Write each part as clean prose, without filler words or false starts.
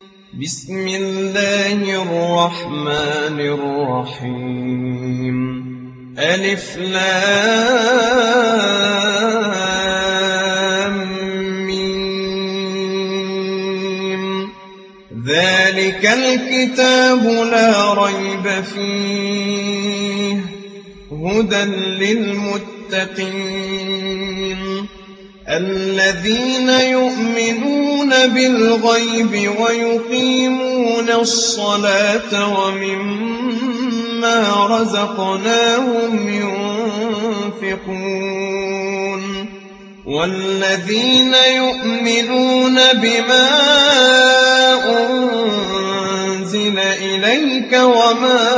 بسم الله الرحمن الرحيم ألف لام ميم ذلك الكتاب لا ريب فيه هدى للمتقين الذين يؤمنون بالغيب ويقيمون الصلاة ومما رزقناهم ينفقون والذين يؤمنون بما أنزل إليك وما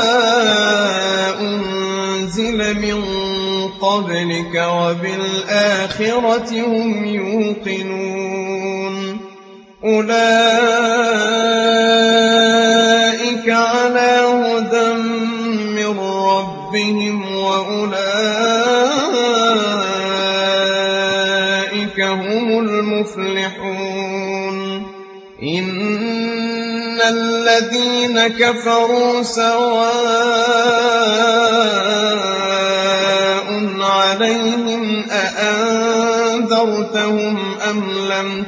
أنزل من قبلك وبالآخرة هم يوقنون أولئك على هدى من ربهم وأولئك هم المفلحون إن الذين كفروا سواء عليهم أأنذرتهم أم لم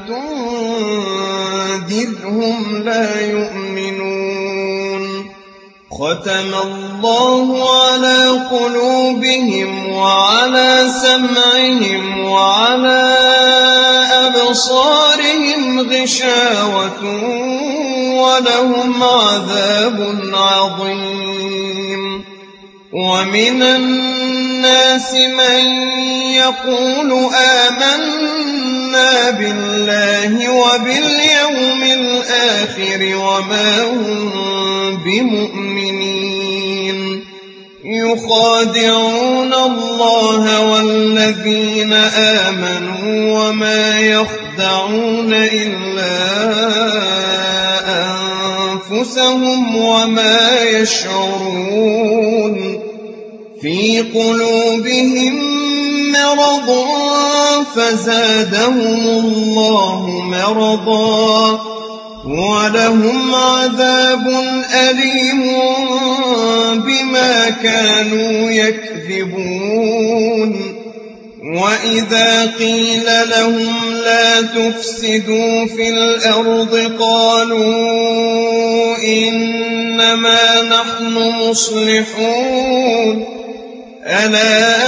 تنذرهم لا يؤمنون ختم الله على قلوبهم وعلى سمعهم وعلى أبصارهم غشاوة ولهم عذاب عظيم ومن الناس من يقول آمنا بالله وباليوم الآخر وما هم بمؤمنين يخادعون الله والذين آمنوا وما يخدعون إلا أنفسهم وما يشعرون في قلوبهم مرض فزادهم الله مرضا ولهم عذاب أليم بما كانوا يكذبون وإذا قيل لهم لا تفسدوا في الأرض قالوا إنما نحن مصلحون ألا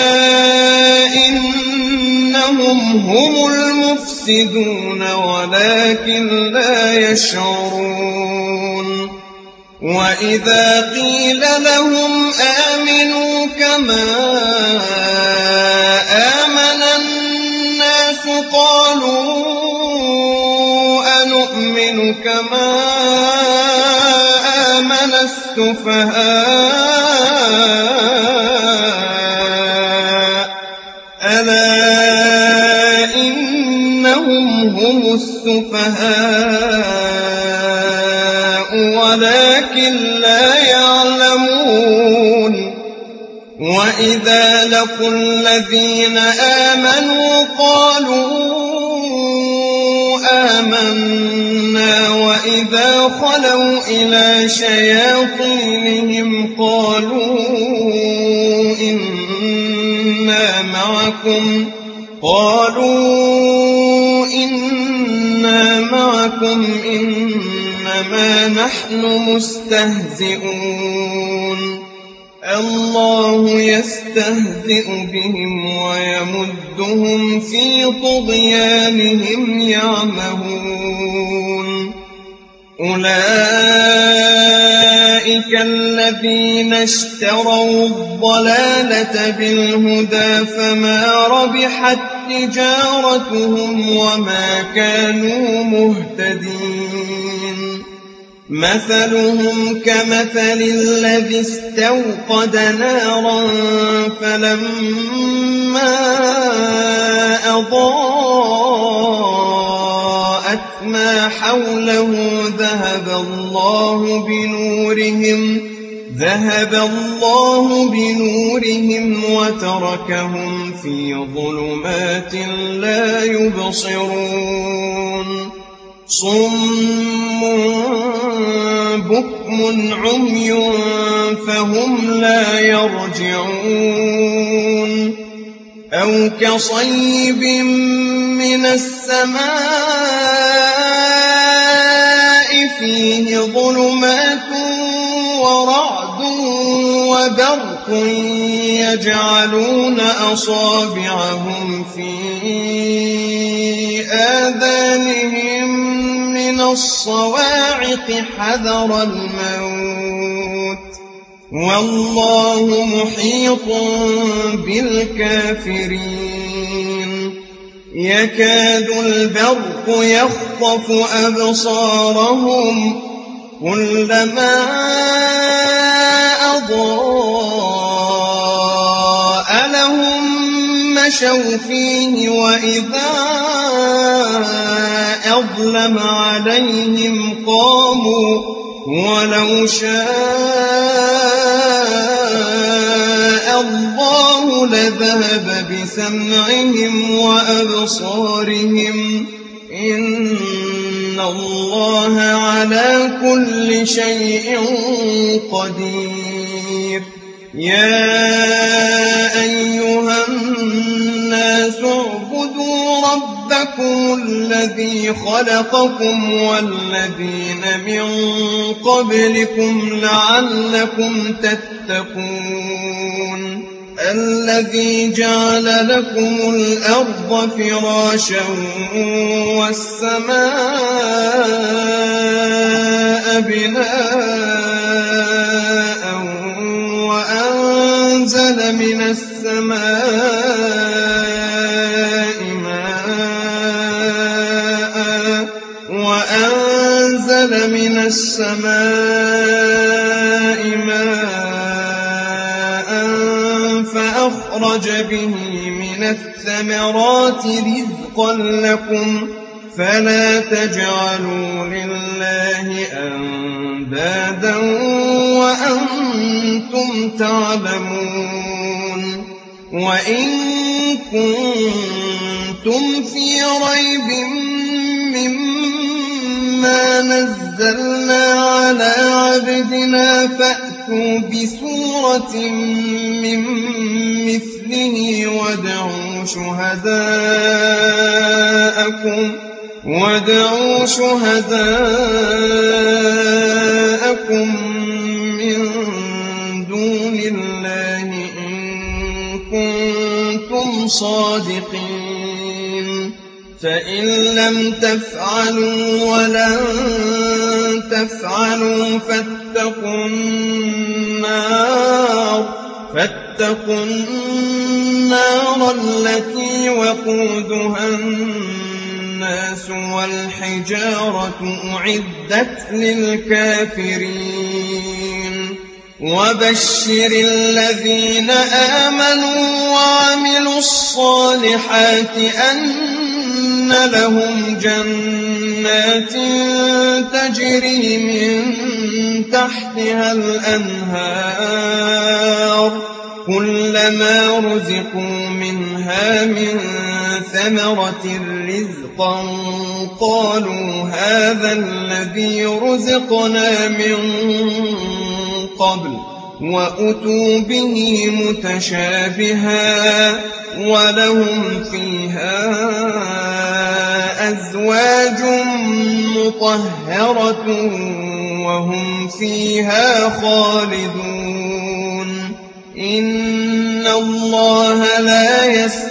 إنهم هم المفسدون ولكن لا يشعرون وإذا قيل لهم آمنوا كما آمن الناس قالوا أنؤمن كما آمن السفهاء ألا إنهم هم السفهاء ولكن لا يعلمون وإذا لقوا الذين آمنوا قالوا آمنا وإذا خلوا إلى شياطينهم قالوا إنا معكم إنما نحن مستهزئون الله يستهزئ بهم ويمدهم في طغيانهم يعمهون أولئك الذين اشتروا الضلالة بالهدى فما ربحت تجارتهم وما كانوا مهتدين مثلهم كمثل الذي استوقد نارا فلما أضاءت ما حوله ذهب الله بنورهم وتركهم في ظلمات لا يبصرون صم بكم عمي فهم لا يرجعون أو كصيب من السماء فيه ظلمات ورعد وبرق يجعلون أصابعهم في آذانهم من الصواعق حذر الموت والله محيط بالكافرين يكاد البرق يخطف أبصارهم كلما أضاء لهم مشوا فيه وإذا أظلم عليهم قاموا ولو شاء الله لذهب بسمعهم وأبصارهم إن الله على كل شيء قدير يا أيها الناس اعبدوا ربكم الذي خلقكم والذين من قبلكم لعلكم تتقون الذي جعل لكم الأرض فراشا والسماء بناء وأنزل من السماء ماء فأخرج به من الثمرات رزقا لكم فلا تجعلوا لله أندادا وأنتم تعلمون وإن كنتم في ريب مما نزلنا على عبدنا فأتوا بسورة من مثله وادعوا شهداءكم من دون الله إن كنتم صادقين فإن لم تفعلوا ولن تفعلوا فاتقوا النار التي وقودها الناس والحجارة أعدت للكافرين وبشر الذين آمنوا وعملوا الصالحات أن لهم جنات تجري من تحتها الأنهار كلما رزقوا منها من ثمرة رزقا قالوا هذا الذي رزقنا من قبل وأتوا به متشابها ولهم فيها أزواج مطهرة وهم فيها خالدون إن الله لا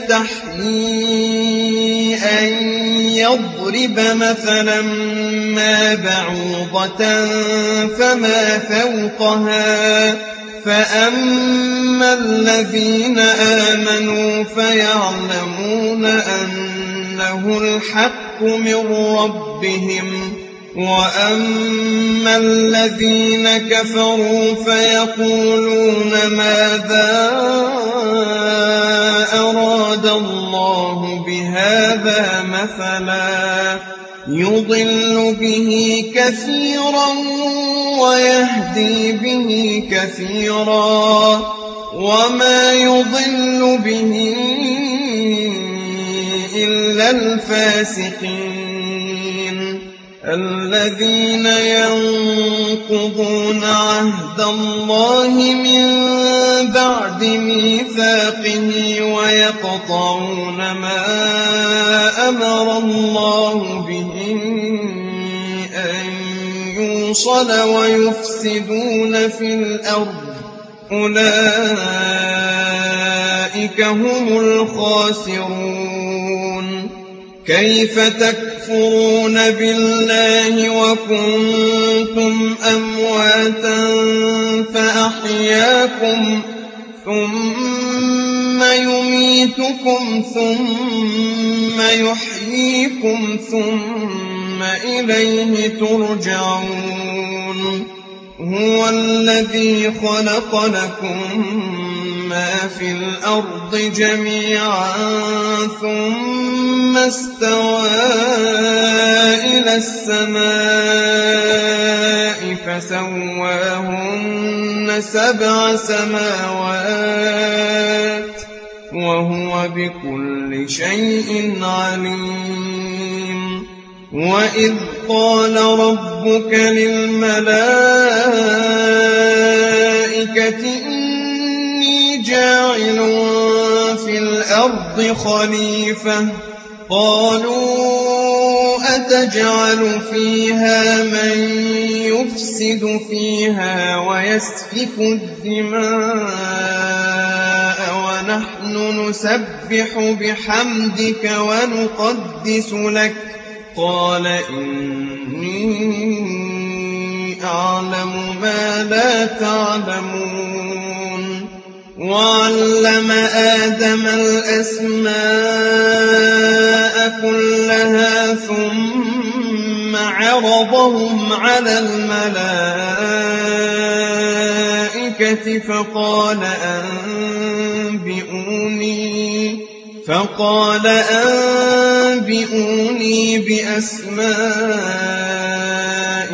يستحيي أن يضرب مثلا ما بعوضة فما فوقها فأما الذين آمنوا فيعلمون أنه الحق من ربهم وأما الذين كفروا فيقولون ماذا أراد الله بهذا مثلا يضل به كثيرا ويهدي به كثيرا وما يضل به إلا الفاسقين الذين ينقضون عهد الله من بعد ميثاقه ويقطعون ما أمر الله به أن يوصل ويفسدون في الأرض أولئك هم الخاسرون كيف تكفرون بالله وكنتم أمواتا فأحياكم ثم يميتكم ثم يحييكم ثم إليه ترجعون هو الذي خلق لكم ما في الأرض جميعا ثم استوى إلى السماء فسواهن 7 سماوات وهو بكل شيء عليم وإذ قال ربك للملائكة إني جاعل في الأرض خليفة قالوا أتجعل فيها من يفسد فيها ويسفك الدماء ونحن نسبح بحمدك ونقدس لك قال إني أعلم ما لا تعلمون وعلم آدم الأسماء كلها ثم عرضهم على الملائكة فقال أنبئوني بأسماء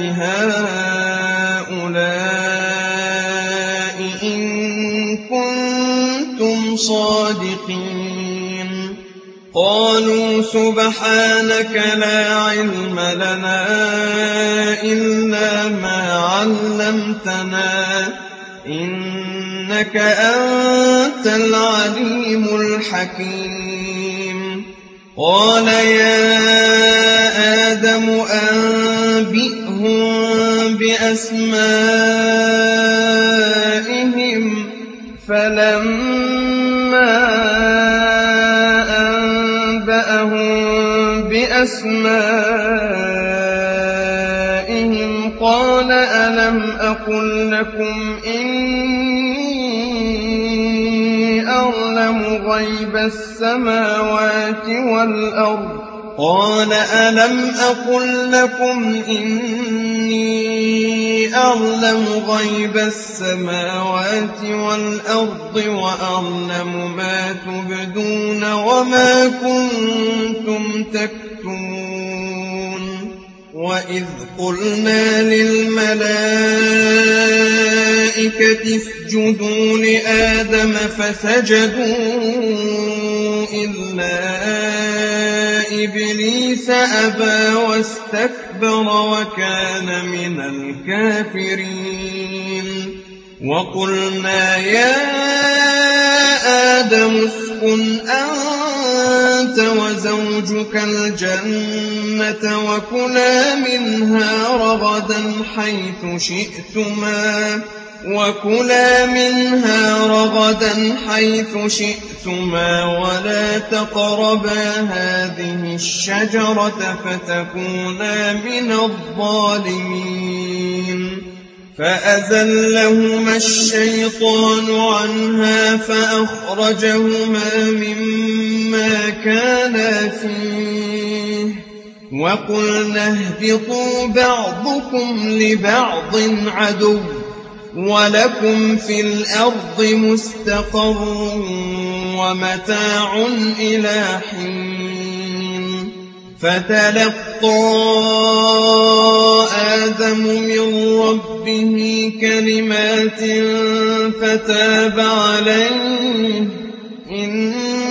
هؤلاء إن كنتم صادقين قالوا سبحانك لا علم لنا إلا ما علمتنا إنك أنت العليم الحكيم قال يا آدم أنبئهم بأسمائهم فلما أنبأهم بأسمائهم قال ألم أقل لكم إني أعلم غيب السماوات والأرض قال ألم أقل لكم إني أعلم غيب السماوات والأرض وأعلم ما تبدون وما كنتم تكتمون وإذ قلنا للملائكة اسجدوا لآدم فسجدوا إلا إبليس أبى واستكبر وكان من الكافرين وقلنا يا آدم اسكن أنت وزوجك الجنة وكلا منها رغدا حيث شئتما ولا تقربا هذه الشجرة فتكونا من الظالمين فأزلهما الشيطان عنها فأخرجهما مما كانا فيه وقلنا اهبطوا بعضكم لبعض عدو ولكم في الأرض مستقر ومتاع إلى حين فتلقى آدم من ربه كلمات فتاب عليه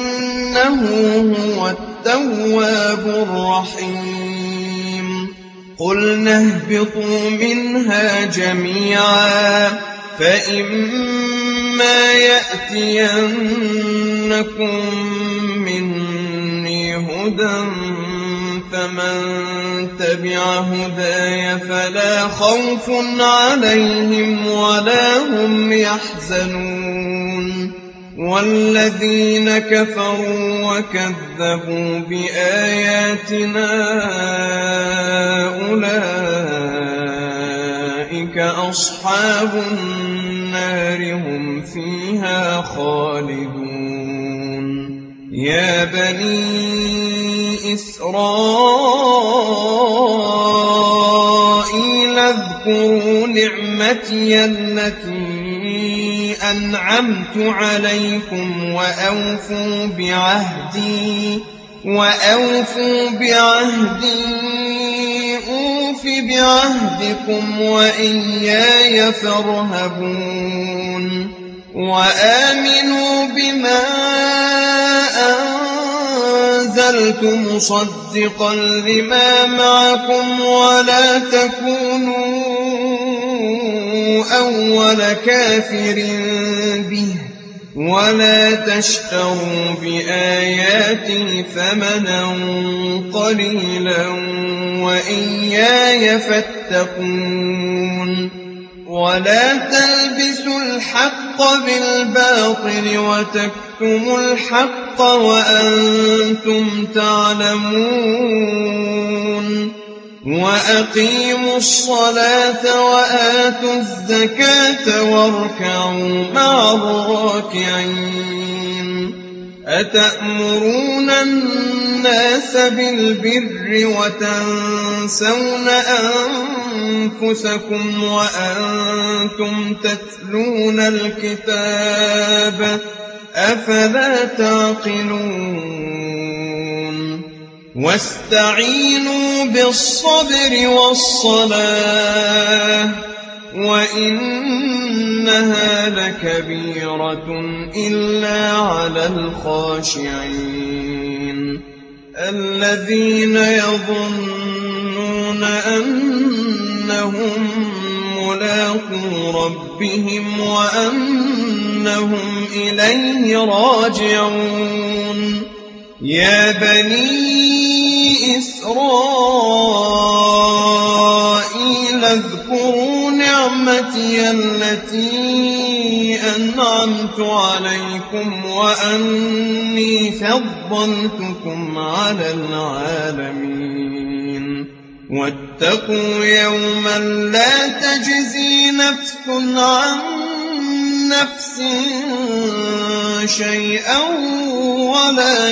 إنه هو التواب الرحيم قُلْنَا اهْبِطُوا مِنْهَا جَمِيعًا فَإِمَّا يَأْتِيَنَّكُم مِّنِّي هُدًى فَمَن تَبِعَ هُدَايَ فَلَا خَوْفٌ عَلَيْهِمْ وَلَا هُمْ يَحْزَنُونَ وَالَّذِينَ كَفَرُوا وَكَذَّبُوا بِآيَاتِنَا أُولَٰئِكَ أَصْحَابُ النَّارِ هُمْ فِيهَا خَالِدُونَ يَا بَنِي إِسْرَائِيلَ اذْكُرُوا نِعْمَتِيَ الَّتِي أَنْعَمْتُ عَلَيْكُمْ وَأَوْفُوا بِعَهْدِي أُوفِ بِعَهْدِكُمْ وَإِيَّايَ فَارْهَبُونِ وَآمِنُوا بِمَا أَنزَلْتُ مُصَدِّقًا لِّمَا مَعَكُمْ وَلَا تَكُونُوا أَوَّلَ كَافِرٍ بِهِ وَلَا تَشْتَرُوا بِآيَاتِي ثَمَنًا قَلِيلًا وَإِيَّايَ فَاتَّقُونِ وَلَا تَلْبِسُوا الْحَقَّ بِالْبَاطِلِ وَتَكْتُمُوا الْحَقَّ وَأَنتُمْ تَعْلَمُونَ وَأَقِيمُوا الصَّلَاةَ وَآتُوا الزَّكَاةَ وَارْكَعُوا مَعَ الرَّاكِعِينَ أَتَأْمُرُونَ النَّاسَ بِالْبِرِّ وَتَنسَوْنَ أَنفُسَكُمْ وَأَنتُمْ تَتْلُونَ الْكِتَابَ أَفَلَا تَعْقِلُونَ وَاسْتَعِينُوا بِالصَّبْرِ وَالصَّلَاةِ وَإِنَّهَا لَكَبِيرَةٌ إِلَّا عَلَى الْخَاشِعِينَ الَّذِينَ يَظُنُّونَ أَنَّهُم مُّلَاقُو رَبِّهِمْ وَأَنَّهُمْ إِلَيْهِ راجعون يَا بَنِي إِسْرَائِيلَ اذْكُرُوا نِعْمَتِيَ الَّتِي أَنْعَمْتُ عَلَيْكُمْ وَأَنِّي فَضَّلْتُكُمْ عَلَى الْعَالَمِينَ وَاتَّقُوا يَوْمًا لَّا تَجْزِي نَفْسٌ عَن نَّفْسٍ شَيْئًا وَلَا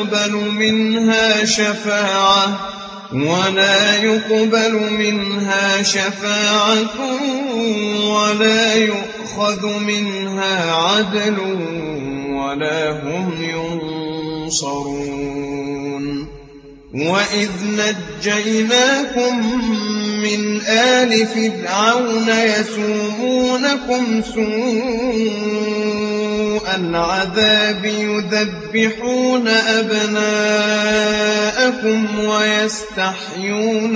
يُقْبَلُ مِنْهَا شَفَاعَةٌ وَلَا يُؤْخَذُ مِنْهَا عَدْلٌ وَلَا هُمْ يُنصَرُونَ وَإِذْ نَجَّيْنَاكُم مِّنْ آلِ فِرْعَوْنَ يَسُومُونَكُمْ سُوءَ الْعَذَابِ يُذَبِّحُونَ أَبْنَاءَكُمْ وَيَسْتَحْيُونَ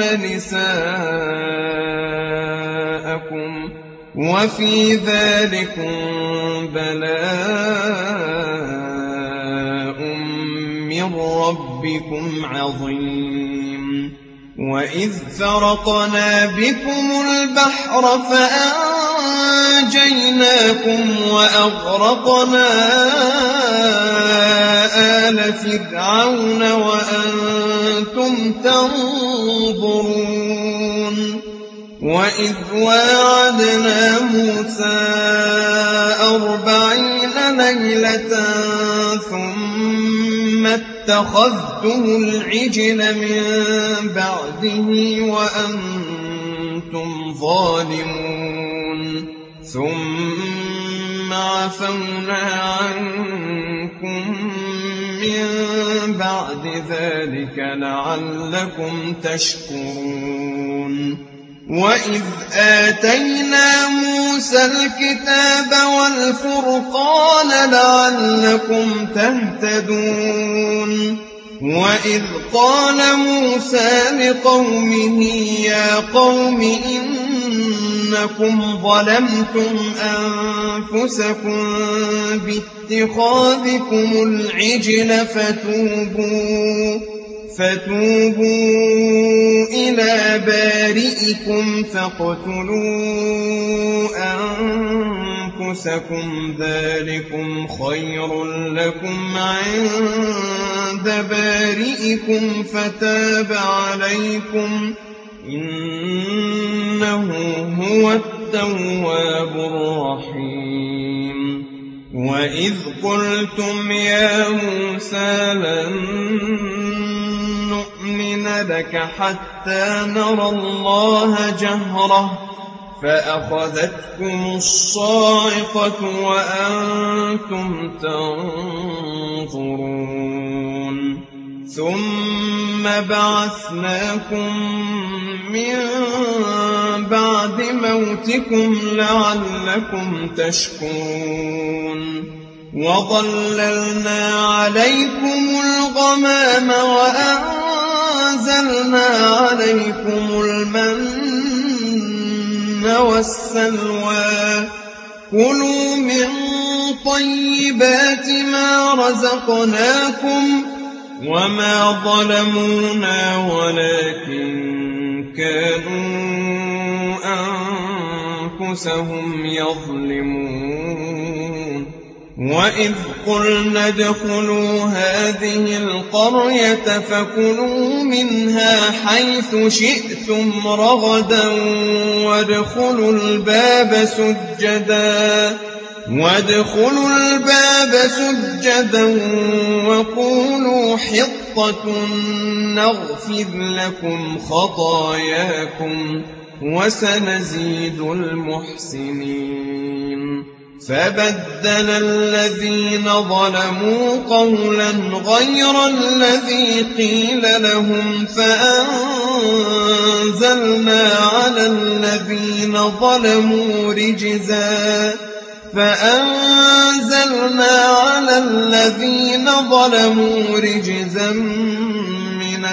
نِسَاءَكُمْ وَفِي ذَٰلِكُم بَلَاءٌ مِّن رَّبِّكُمْ عَظِيمٌ وَإِذْ فَرَقْنَا بِكُمُ الْبَحْرَ فَأَنجَيْنَاكُمْ وَأَغْرَقْنَا آلَ فِرْعَوْنَ وَأَنتُمْ تَنظُرُونَ وَإِذْ وَاعَدْنَا مُوسَىٰ 40 لَيْلَةً ثُمَّ اتَّخَذْتُمُ الْعِجْلَ مِن بَعْدِهِ وَأَنتُمْ ظَالِمُونَ ثُمَّ عَفَوْنَا عَنكُم مِّن بَعْدِ ذَٰلِكَ لَعَلَّكُمْ تَشْكُرُونَ وَإِذْ آتَيْنَا مُوسَى الْكِتَابَ وَالْفُرْقَانَ لَعَلَّكُمْ تَهْتَدُونَ وإذ قال موسى لقومه يا قوم إنكم ظلمتم أنفسكم باتخاذكم العجل فتوبوا إلى بارئكم فاقتلوا أنفسكم ذلكم خير لكم عند بارئكم فتاب عليكم إنه هو التواب الرحيم وإذ قلتم يا موسى لن نؤمن لك حتى نرى الله جهرة فأخذتكم الصاعقة وأنتم تنظرون ثم بعثناكم من بعد موتكم لعلكم تشكرون وظللنا عليكم الغمام وأنزلنا عليكم المن والسلوى كلوا من طيبات ما رزقناكم وما ظلمونا ولكن كانوا أنفسهم يظلمون وإذ قلنا ادخلوا هذه القرية فكلوا منها حيث شئتم رغدا وادخلوا الباب سجدا وقولوا حطة نغفر لكم خطاياكم وسنزيد المحسنين فبدل الذين ظلموا قولا غير الذي قيل لهم فأنزلنا على الذين ظلموا رجزا من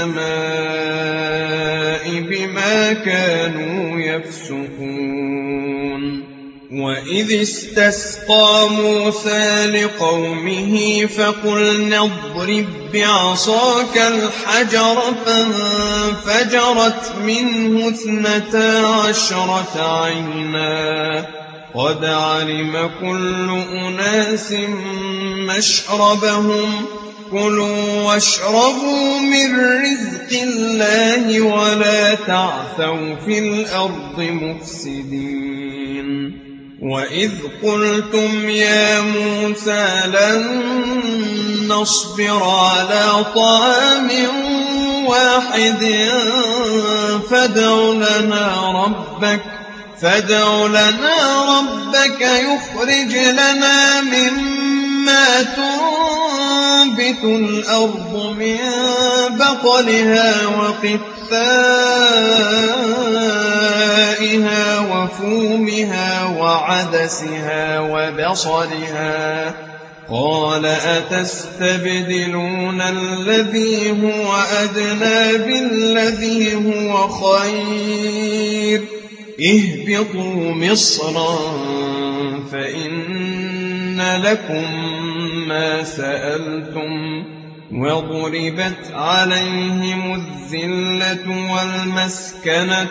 السماء بما كانوا يفسقون وإذ استسقى موسى لقومه فقلنا اضرب بعصاك الحجر فانفجرت منه 12 عينا قد علم كل أناس مشربهم كلوا واشربوا من رزق الله ولا تعثوا في الأرض مفسدين وإذ قلتم يا موسى لن نصبر على طعام واحد فادع لنا ربك يخرج لنا مما تنبت الأرض من بقلها وقثائها وفومها وعدسها وبصلها قال أتستبدلون الذي هو أدنى بالذي هو خير اهبطوا مصرا فإن لكم ما سألتم وضربت عليهم الذلة والمسكنة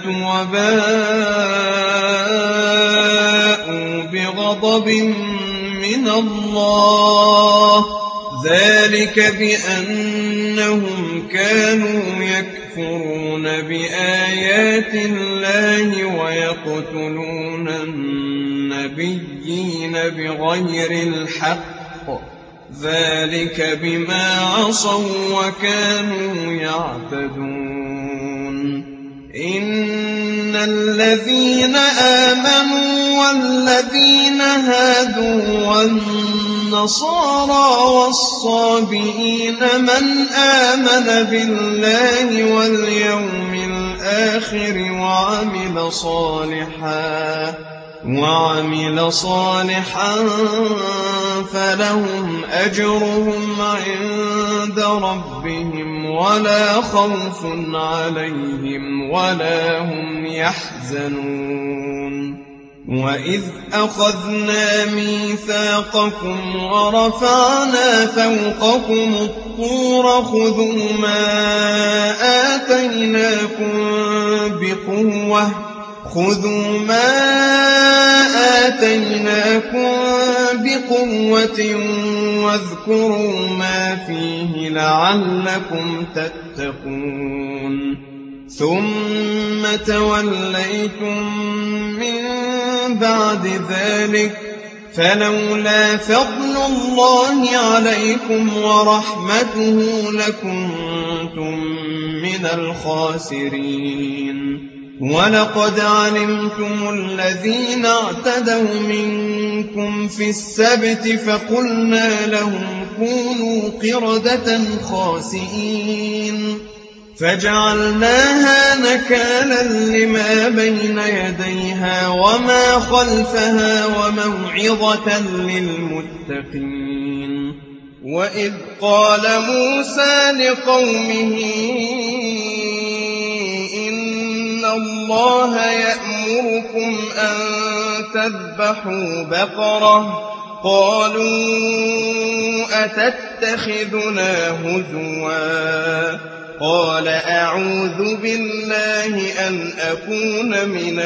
وباءوا بغضب من الله ذلك بأنهم كانوا يكفرون بآيات الله ويقتلون النبيين بغير الحق ذلك بما عصوا وكانوا يعتدون إن الذين آمنوا والذين هادوا والنصارى والصابئين من آمن بالله وعمل صالحا فلهم أجرهم عند ربهم ولا خوف عليهم ولا هم يحزنون وإذ أخذنا ميثاقكم ورفعنا فوقكم الطور خذوا ما آتيناكم بقوة واذكروا ما فيه لعلكم تتقون ثم توليتم من بعد ذلك فلولا فضل الله عليكم ورحمته لكنتم من الخاسرين ولقد علمتم الذين اعتدوا منكم في السبت فقلنا لهم كونوا قردة خاسئين فجعلناها نكالا لما بين يديها وما خلفها وموعظة للمتقين وإذ قال موسى لقومه إن الله يأمركم أن تذبحوا بقرة قالوا أتتخذنا هزوا قال أعوذ بالله أن أكون من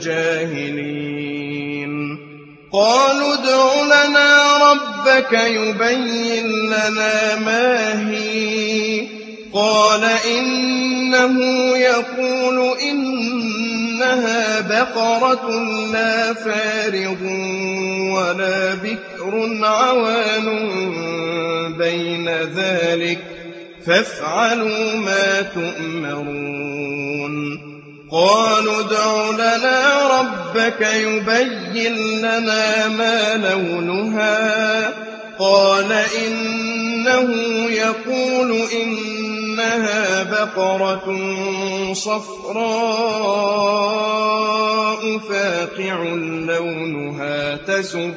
الجاهلين قالوا ادع لنا ربك يبين لنا ما هي قال إنه يقول إنها بقرة لا فارغ ولا بكر عوان بين ذلك فافعلوا ما تؤمرون قالوا ادع لنا ربك يبين لنا ما لونها قال إنه يقول إنها بقرة صفراء فاقع لونها تسر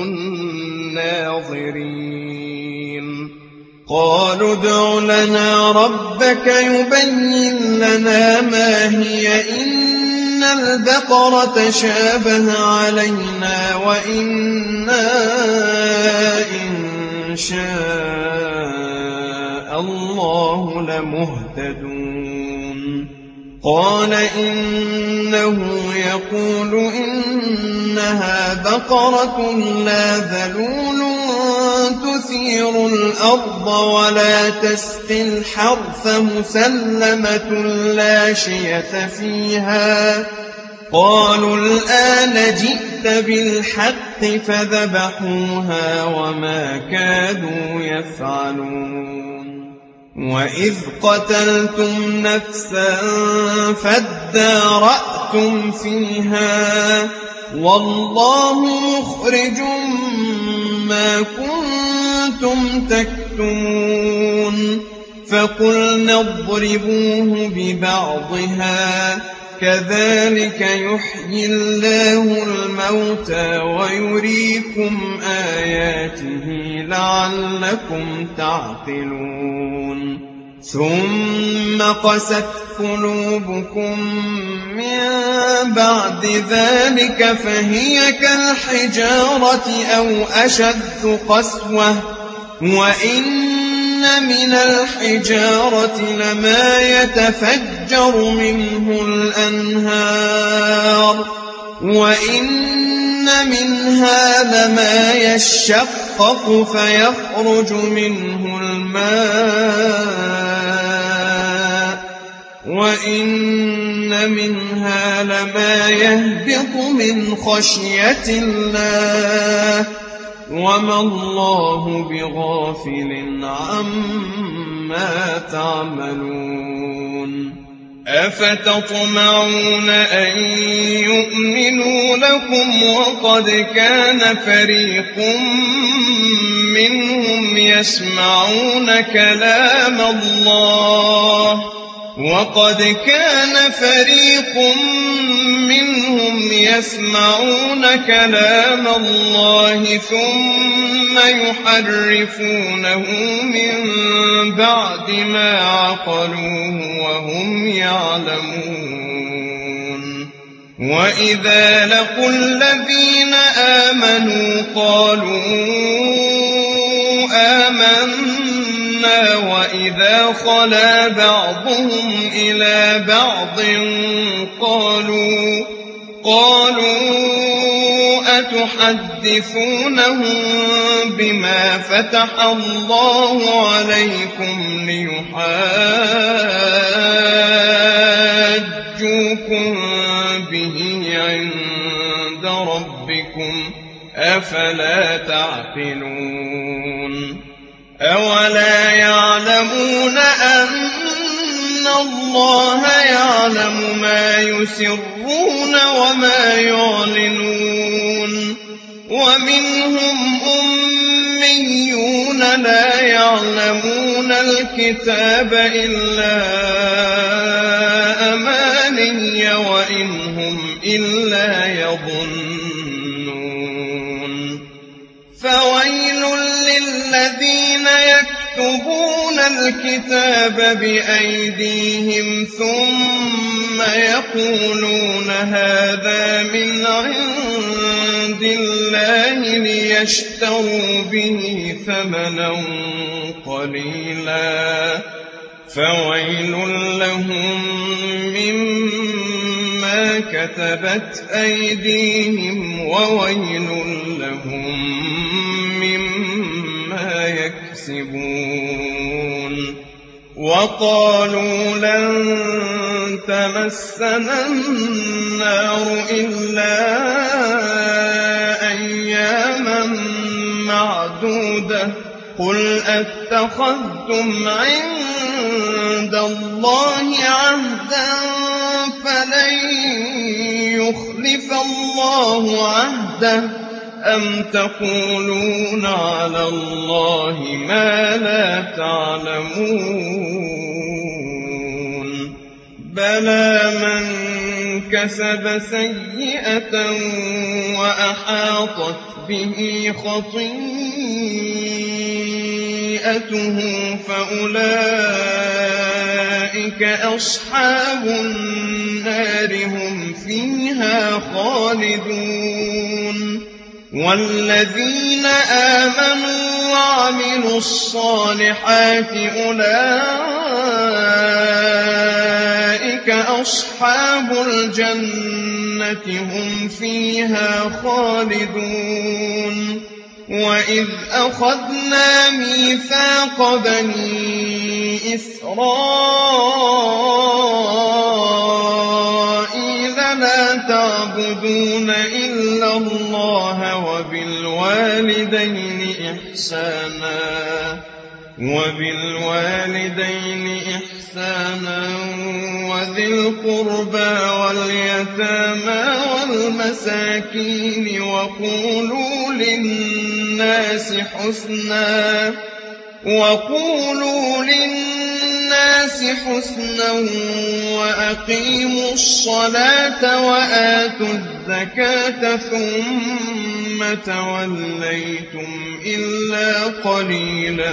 الناظرين قالوا ادع لنا ربك يبين لنا ما هي إن البقرة شابه علينا وإنا إن شاء الله لمهتدون قال إنه يقول إنها بقرة لا ذلول تثير الأرض ولا تسقي الحرث مسلمة لا شية فيها قالوا الآن جئت بالحق فذبحوها وما كادوا يفعلون وإذ قتلتم نفسا فادارأتم فيها والله مخرج ما كنتم تكتمون فقلنا اضربوه ببعضها كذلك يحيي الله الموتى ويريكم آياته لعلكم تعقلون ثم قست قلوبكم من بعد ذلك فهي كالحجارة أو أشد قسوة وإن من الحجارة لما يتفجر منه الأنهار وإن منها لما يشقق فيخرج منه الماء وإن منها لما يهبط من خشية الله وما الله بغافل عما تعملون أفتطمعون أن يؤمنوا لكم وقد كان فريق منهم يسمعون كلام الله وقد كان فريق منهم يسمعون كلام الله ثم يحرفونه من بعد ما عقلوه وهم يعلمون وإذا لقوا الذين آمنوا قالوا آمنا وإذا خلا بعضهم إلى بعض قالوا أتحدثونهم بما فتح الله عليكم ليحاجوكم به عند ربكم أفلا تعقلون أولا يعلمون أن الله يعلم ما يسرون وما يعلنون ومنهم أميون لا يعلمون الكتاب إلا أماني وإن هم إلا يظنون فويل للذين يكتبون الكتاب بأيديهم ثم يقولون هذا من عند الله ليشتروا به ثمنا قليلا فويل لهم مما كتبت أيديهم وويل لهم مما يكسبون وقالوا لن تمسنا النار إلا أياما معدودة قل أتخذتم عند الله عهدا فلن يخلف الله عهده أم تقولون على الله ما لا تعلمون بلى من كسب سيئة وأحاطت به خطيئته فأولئك أصحاب النار هم فيها خالدون والذين آمنوا وعملوا الصالحات أولئك أصحاب الجنة هم فيها خالدون وإذ أخذنا ميثاق بني إسرائيل لا تعبدون إلا الله وبالوالدين إحسانا وذي القربى واليتامى والمساكين وقولوا للناس حسنا وأقيموا الصلاة وآتوا الزكاة ثم توليتم إلا قليلا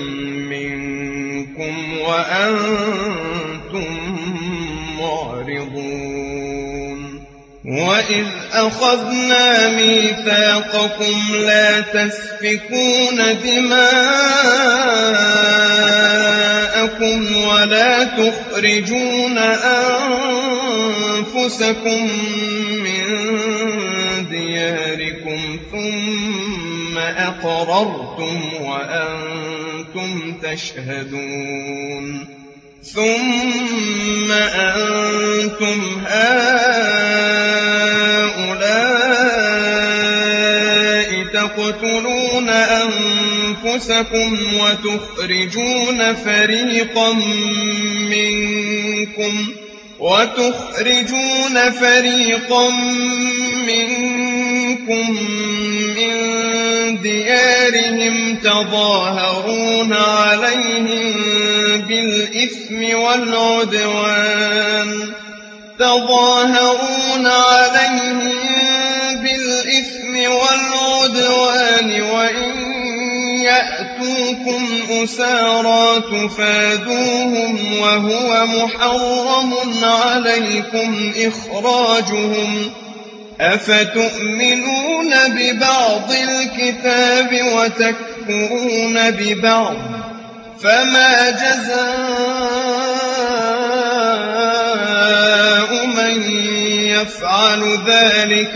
منكم وأنتم معرضون وإذ أخذنا ميثاقكم لا تسفكون دماءكم ولا تخرجون أنفسكم من دياركم ثم أقررتم وأنتم تشهدون ثم أنتم هؤلاء تقتلون أنفسكم وتخرجون فريقا منكم من ديارهم تظاهرون عليهم بالإثم والعدوان والعدوان وإن يأتوكم أسارى تفادوهم وهو محرم عليكم إخراجهم أفتؤمنون ببعض الكتاب وتكفرون ببعض فما جزاء من يفعل ذلك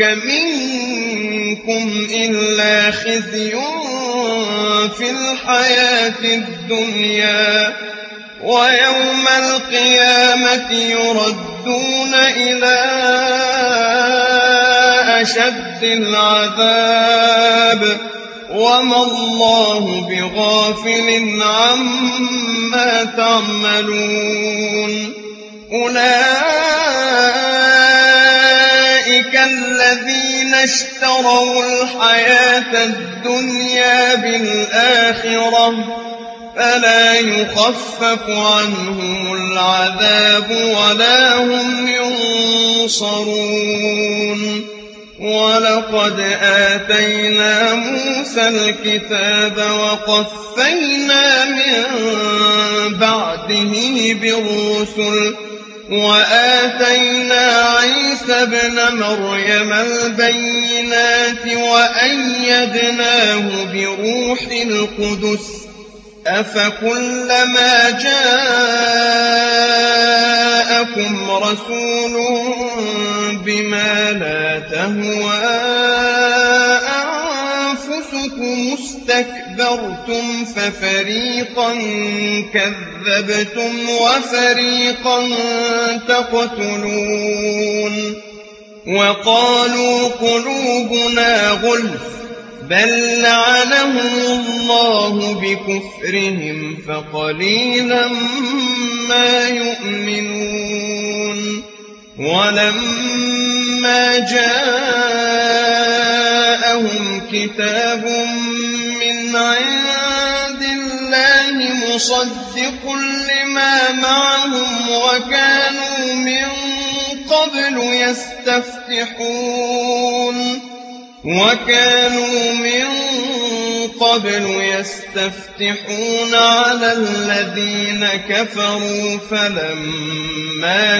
منكم إلا خزي في الحياة الدنيا ويوم القيامة يردون إلى أشد العذاب وما الله بغافل عما تعملون أولئك الذين اشتروا الحياة الدنيا بالآخرة فلا يخفف عنهم العذاب ولا هم ينصرون ولقد آتينا موسى الكتاب وقفينا من بعده بالرسل وآتينا عيسى ابن مريم البينات وأيدناه بروح القدس أفكلما جاءكم رسول بما لا تهوى أنفسكم استكبرتم ففريقا كذبتم وفريقا تقتلون وقالوا قلوبنا غلف بل لعنهم الله بكفرهم فقليلا ما يؤمنون ولما جاءهم كتاب من عند الله مصدق لما معهم وكانوا من قبل يستفتحون على الذين كفروا فلما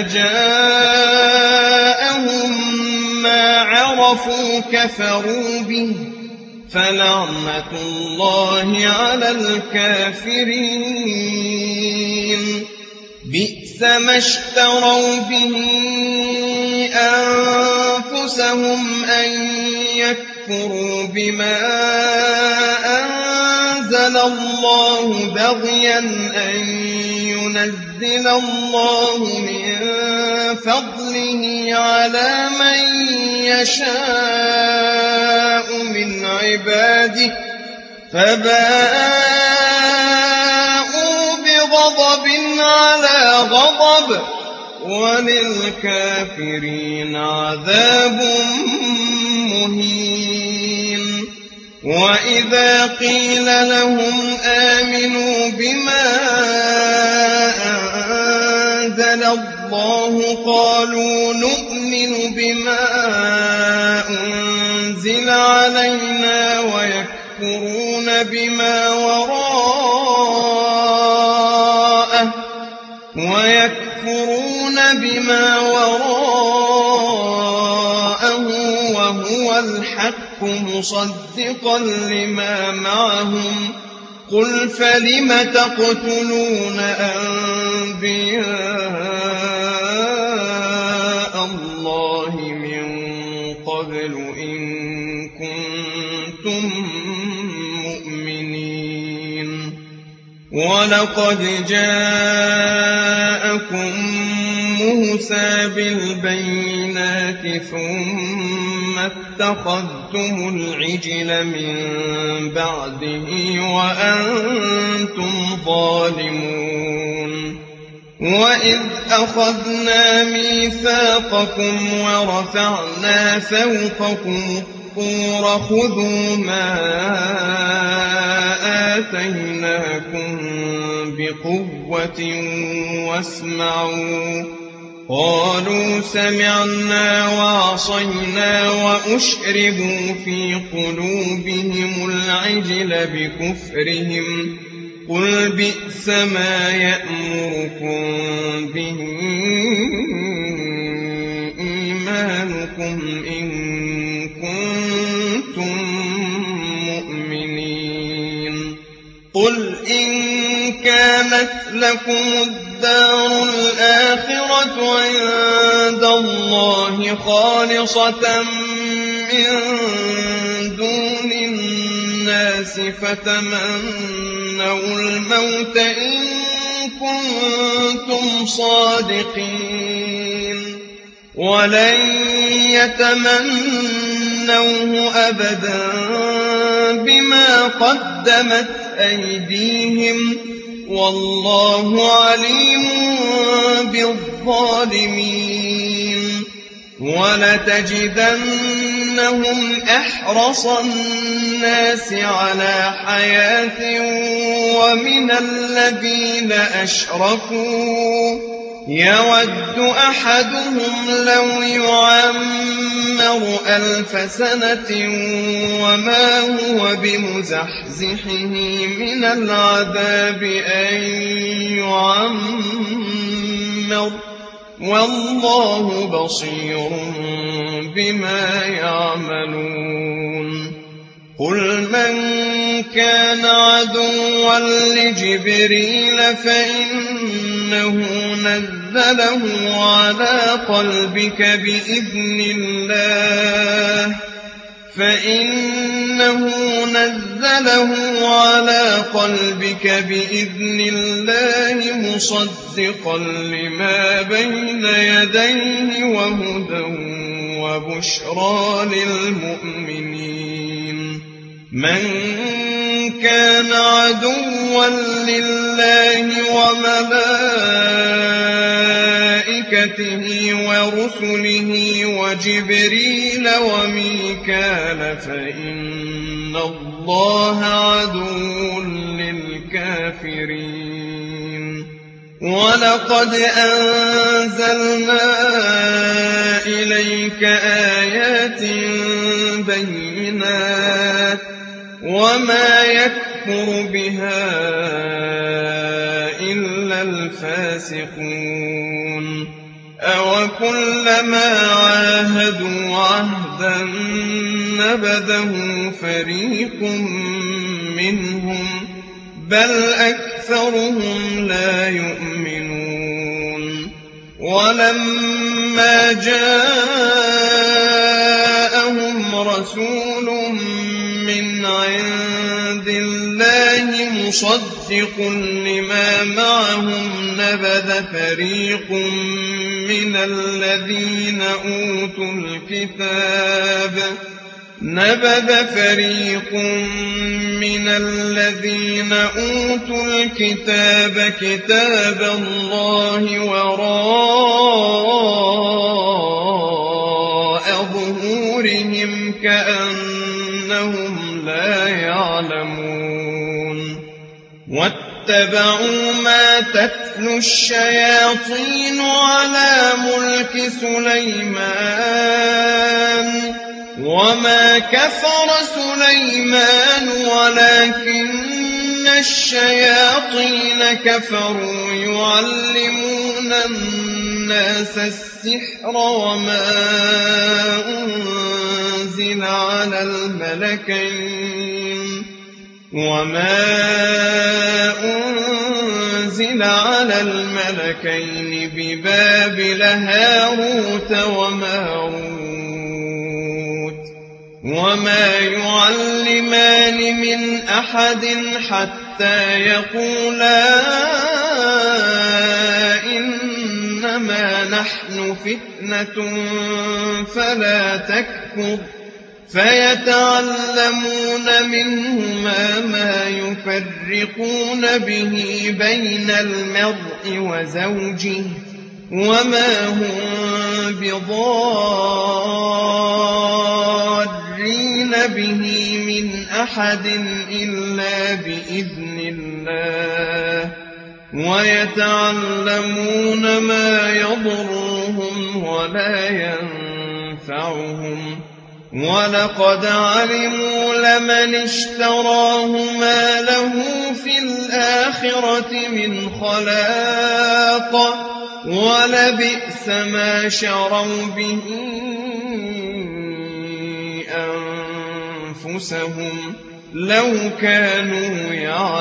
جاءهم ما عرفوا كفروا به فلعنة الله على الكافرين بئس ما اشتروا به أنفسهم أن يكفروا بما أنزل الله بغيا أن ينزل الله من فضله على من يشاء من عباده فباءوا بغضب على غضب وللكافرين عذاب مهين وإذا قيل لهم آمنوا بما أنزل الله قالوا نؤمن بما أنزل علينا ويكفرون بما وراءه وهو الحق مصدقا لما معهم قل فلم تقتلون أنبياء الله من قبل إن كنتم مؤمنين ولقد جاءكم موسى بالبينات ثم اتخذتم العجل من بعده وأنتم ظالمون وإذ أخذنا ميثاقكم ورفعنا فوقكم الطور خذوا ما آتيناكم بقوة قالوا سمعنا وعصينا وأشربوا في قلوبهم العجل بكفرهم قل بئس ما يأمركم به إيمانكم إن كنتم مؤمنين قل إن كانت لكم الدار الآخرة عند الله خالصة من دون الناس فتمنوا الموت إن كنتم صادقين ولن يتمنوه أبدا بما قدمت أيديهم والله عليم بالظالمين ولتجدنهم أحرص الناس على حياة ومن الذين أشركوا يود أحدهم لو يعمر 1000 سنة وما هو بمزحزحه من العذاب أن يعمر والله بصير بما يعملون قل من كان عدوا لجبريل فإنه نزله على قلبك بإذن الله مصدقا لما بين يديه وهدى وبشرى للمؤمنين من كان عدوا لله وملائكته ورسله وجبريل وميكال فإن الله عدو للكافرين ولقد أنزلنا إليك آيات بينات وما يكفر بها إلا الفاسقون أوكلما عاهدوا عهدا نبذه فريق منهم بل أكثرهم لا يؤمنون ولما جاءهم رسول من عند الله مصدق لما معهم نبذ فريق من الذين أوتوا الكتاب كتاب الله وراء ظهورهم كأنهم لا يعلمون واتبعوا ما تتلو الشياطين على ملك سليمان وما كفر سليمان ولكن الشياطين كفروا يعلمون الناس السحر وما أنزل على الملكين ببابل هاروت وماروت وما يعلمان من أحد حتى يقولا إنما نحن فتنة فلا تكفر فيتعلمون منهما ما يفرقون به بين المرء وزوجه وما هم بضارين به من أحد إلا بإذن الله ويتعلمون ما يضرهم ولا ينفعهم ولقد علموا لمن اشتراه ما له في الآخرة من خلاق ولبئس ما شروا به أنفسهم لو كانوا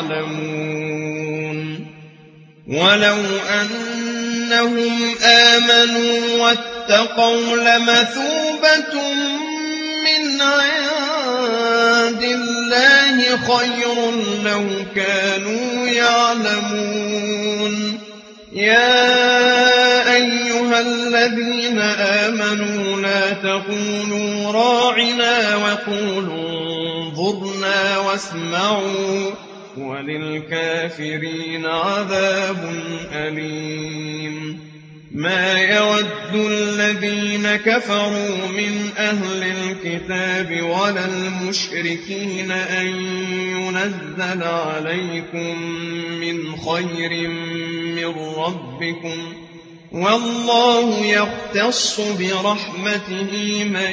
يعلمون ولو أنهم آمنوا واتقوا لمثوبة من عند الله خير لو كانوا يعلمون يا أيها الذين آمنوا لا تقولوا راعنا وقولوا انظرنا واسمعوا وللكافرين عذاب أليم ما يود الذين كفروا من أهل الكتاب ولا المشركين أن ينزل عليكم من خير من ربكم والله يختص برحمته من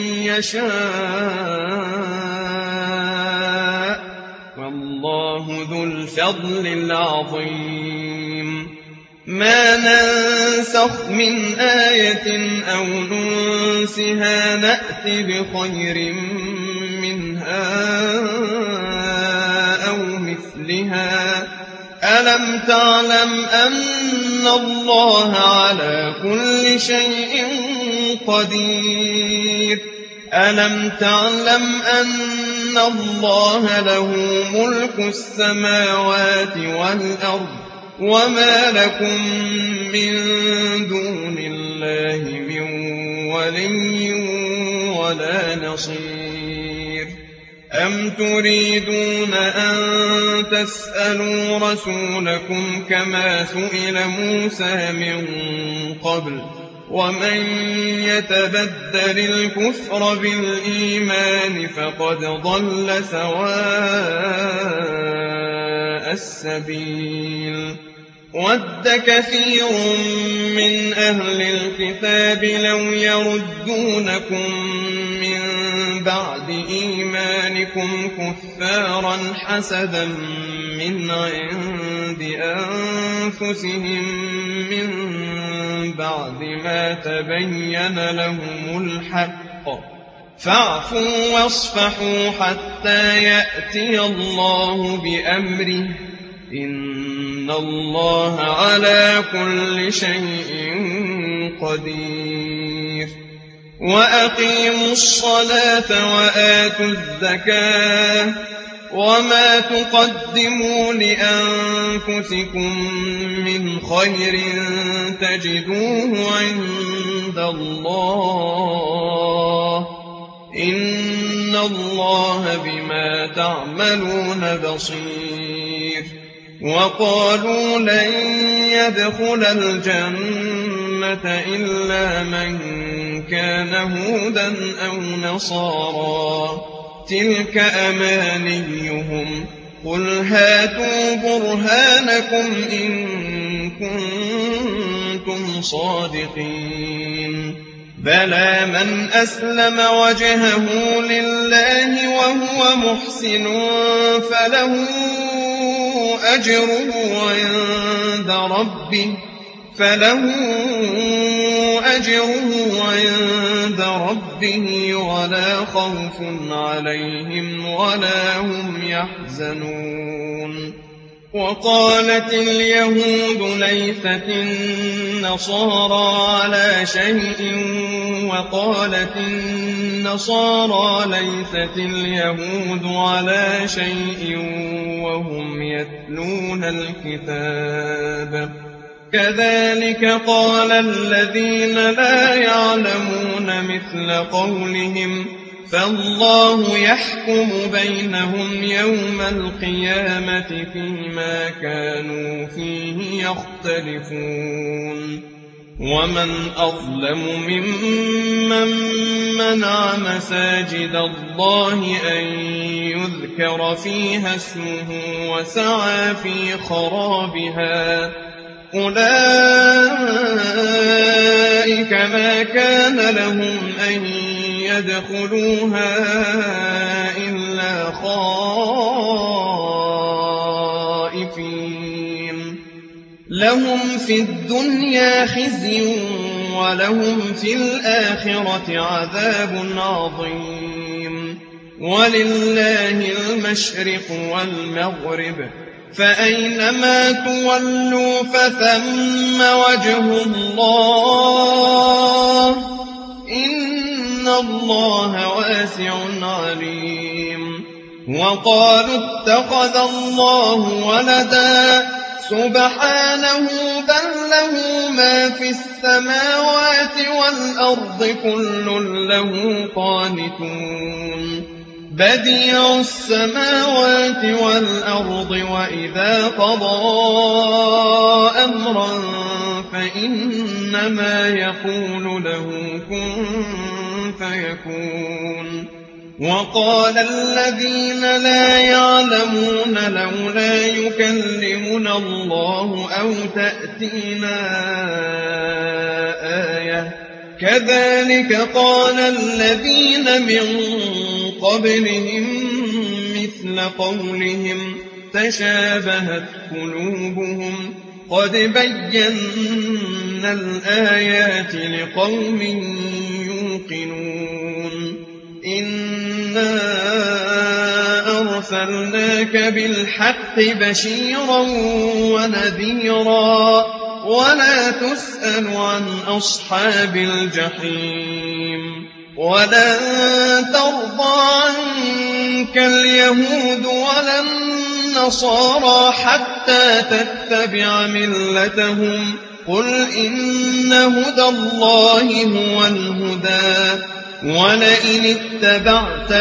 يشاء والله ذو الفضل العظيم ما ننسخ من آية أو ننسها نأت بخير منها أو مثلها ألم تعلم أن الله على كل شيء قدير ألم تعلم أن الله له ملك السماوات والأرض وما لكم من دون الله من ولي ولا نصير أم تريدون أن تسألوا رسولكم كما سئل موسى من قبل ومن يتبدل الكفر بالإيمان فقد ضل سواء السبيل ود كثير من أهل الكتاب لو يردونكم من بعد إيمانكم كفارا حسدا من عند أنفسهم من بعد ما تبين لهم الحق فاعفوا واصفحوا حتى يأتي الله بأمره إن الله على كل شيء قدير وأقيموا الصلاة وآتوا الزكاة وما تقدموا لأنفسكم من خير تجدوه عند الله إن الله بما تعملون بصير وقالوا لن يدخل الجنة إلا من كان هودا أو نصارى تلك أمانيهم قل هاتوا برهانكم إن كنتم صادقين بلى من أسلم وجهه لله وهو محسن فله أجره عند ربه ولا خوف عليهم ولا هم يحزنون وقالت اليهود ليست النصارى على شيء وقالت النصارى ليست اليهود على شيء وهم يتلون الكتاب كذلك قال الذين لا يعلمون مثل قولهم فالله يحكم بينهم يوم القيامة فيما كانوا فيه يختلفون ومن أظلم ممن منع مساجد الله أن يذكر فيها اسمه وسعى في خرابها أولئك ما كان لهم أن يدخلوها إلا خائفين لهم في الدنيا خزي ولهم في الآخرة عذاب عظيم ولله المشرق والمغرب فأينما تولوا فثم وجه الله إن الله واسع عليم وقالوا اتخذ الله ولدا سبحانه بل له ما في السماوات والأرض كل له قانتون بديع السماوات والأرض وإذا قضى أمرا فإنما يقول له كن فيكون وقال الذين لا يعلمون لولا يكلمنا الله أو تأتينا آية كذلك قال الذين من قبلهم مثل قولهم تشابهت قلوبهم قد بينا الآيات لقوم يوقنون إنا أرسلناك بالحق بشيرا ونذيرا ولا تسأل عن أصحاب الجحيم ولن ترضى عنك اليهود ولا النصارى حتى تتبع ملتهم قل إن هدى الله هو الهدى ولئن اتبعت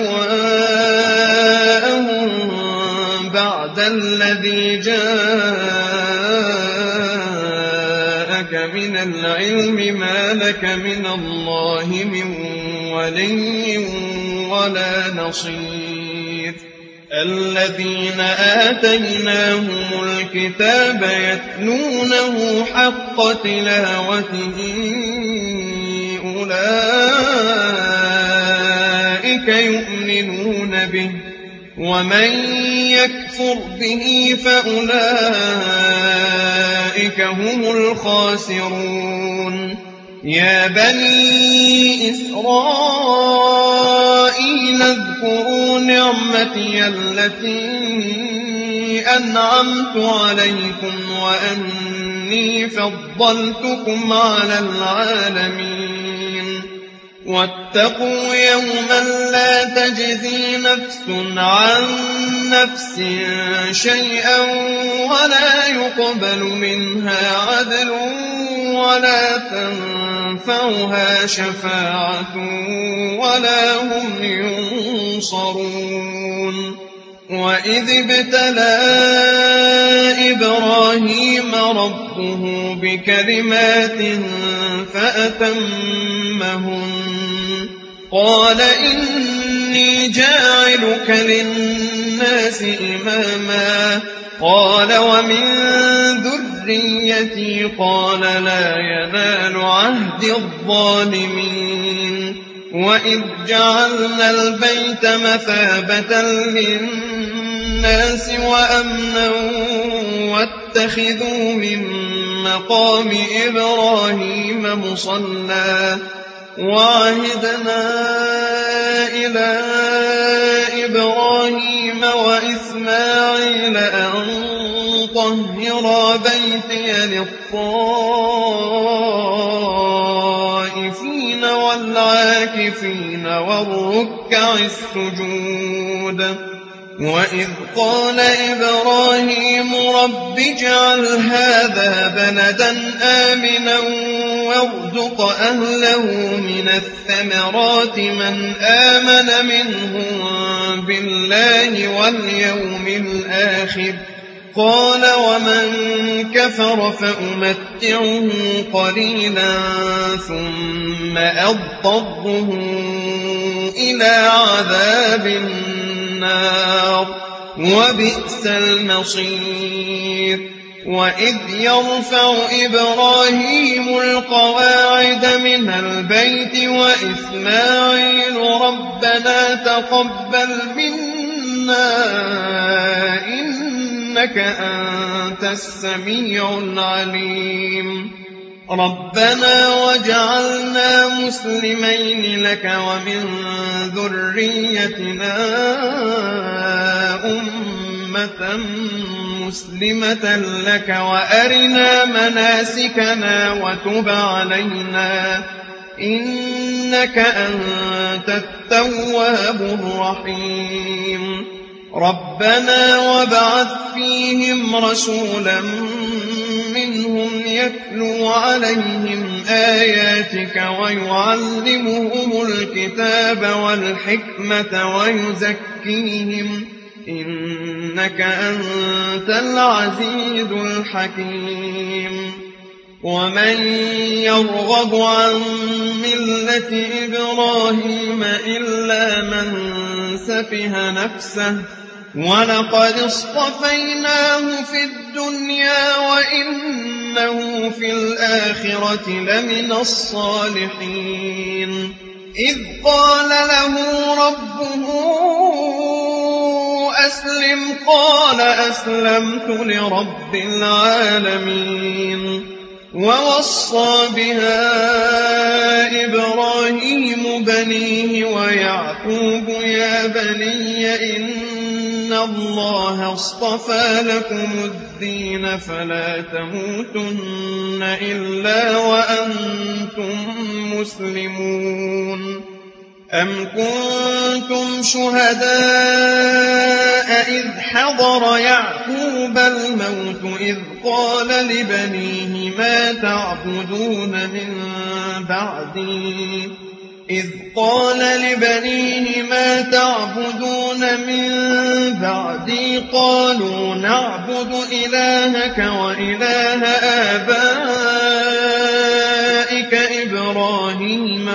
أهواءهم بعد الذي جاءك من العلم ما لك من الله من ولي ولا نصير الذين آتيناهم الكتاب يتلونه حق تلاوته أولئك يؤمنون به ومن يكفر به فأولئك هم الخاسرون يا بني إسرائيل اذكروا نعمتي التي أنعمت عليكم وأني فضلتكم على العالمين واتقوا يوما لا تجزي نفس عن نفس شيئا ولا يقبل منها عدل ولا تنفعها شفاعة ولا هم ينصرون وإذ ابتلى إبراهيم ربه بكلمات فأتمهن قال إني جاعلك للناس إماما قال ومن ذريتي قال لا ينال عهد الظالمين وإذ جعلنا البيت مثابة للناس وأمنا واتخذوا من مقام إبراهيم مصلى وعهدنا إلى إبراهيم وإسماعيل أن طهرا بيتي للطائفين والعاكفين والركع السجود وإذ قال إبراهيم رب اجعل هذا بلدا آمنا وارزق أهله من الثمرات من آمن منهم بالله واليوم الآخر قال ومن كفر فأمتعه قليلا ثم أضطره إلى عذاب النار وبئس المصير وإذ يرفع إبراهيم القواعد من البيت وإسماعيل ربنا تقبل منا إنك أنت السميع العليم ربنا واجعلنا مسلمين لك ومن ذريتنا أمة مسلمة لك وأرنا مناسكنا وتب علينا إنك أنت التواب الرحيم ربنا وابعث فيهم رسولا منهم يتلو عليهم آياتك ويعلمهم الكتاب والحكمة ويزكيهم إنك أنت العزيز الحكيم ومن يرغب عن ملة إبراهيم إلا من سفه نفسه ولقد اصطفيناه في الدنيا وإنه في الآخرة لمن الصالحين إذ قال له ربه أسلم قال أسلمت لرب العالمين ووصى بها إبراهيم بنيه ويعقوب يا بني إن الله اصطفى لكم الدين فلا تموتن إلا وأنتم مسلمون أم كنتم شهداء إذ حضر يعقوب الموت إذ قال لبنيه ما تعبدون من بعدي قالوا نعبد إلهك وإله آبائك إبراهيم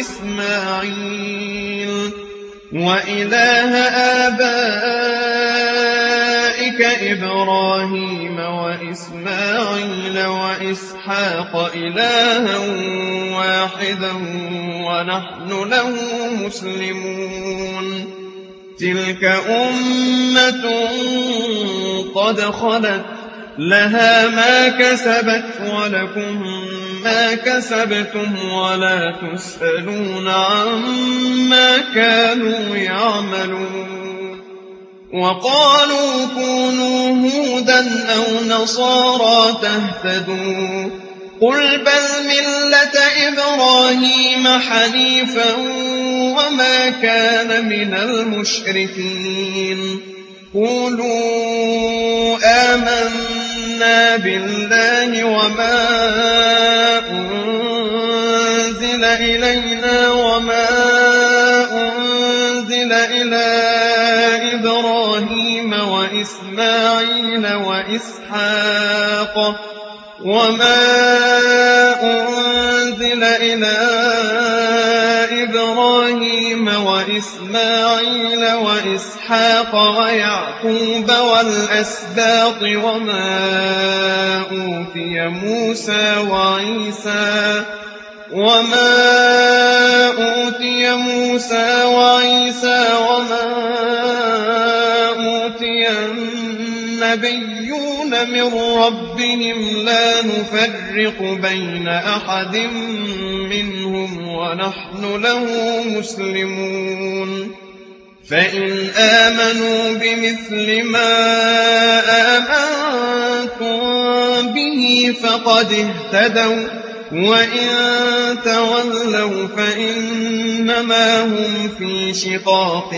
وإسماعيل وإسحاق إلها واحدا ونحن له مسلمون تلك أمة قد خلت لها ما كسبت ولكم ما كسبتم ولا تسألون عما كانوا يعملون وقالوا كونوا هودا أو نصارى تهتدوا قل بل ملة إبراهيم حنيفا وما كان من المشركين قولوا آمنا بالله وما أنزل إلينا وما أنزل إلى إبراهيم وإسماعيل وإسحاق ويعقوب والأسباط وما أوتي موسى وعيسى وما أوتي النبيون من ربهم لا نفرق بين أحد منهم ونحن له مسلمون فإن آمنوا بمثل ما آمنتم به فقد اهتدوا وإن تولوا فإنما هم في شقاق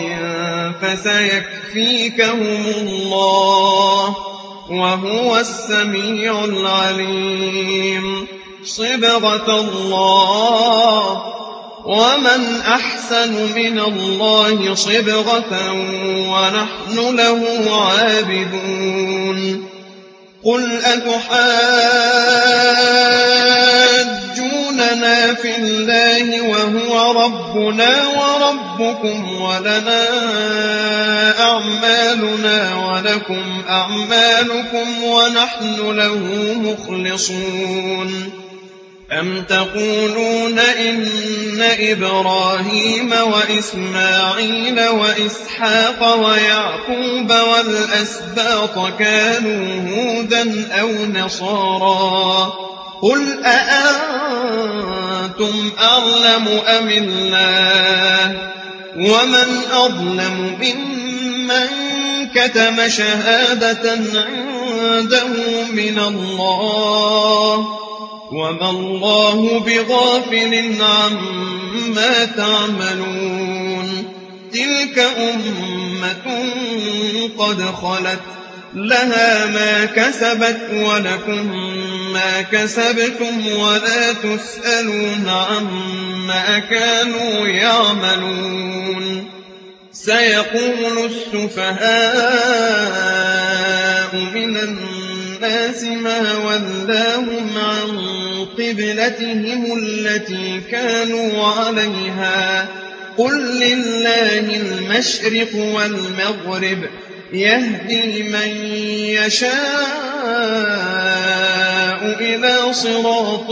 فسيكفيكهم الله وهو السميع العليم صبغة الله ومن أحسن من الله صبغة ونحن له عابدون قل أتحاجوننا في الله وهو ربنا وربكم ولنا أعمالنا ولكم أعمالكم ونحن له مخلصون أم تقولون إن إبراهيم وإسماعيل وإسحاق ويعقوب والأسباط كانوا هودا أو نصارى قل أأنتم أعلم أم الله ومن أظلم ممن كتم شهادة عنده من الله وما الله بغافل عما تعملون تلك أمة قد خلت لها ما كسبت ولكم ما كسبتم ولا تسألون عما كانوا يعملون سيقول السفهاء من الناس ما ولاهم عن قبلتهم التي كانوا عليها قل لله المشرق والمغرب يهدي من يشاء إلى صراط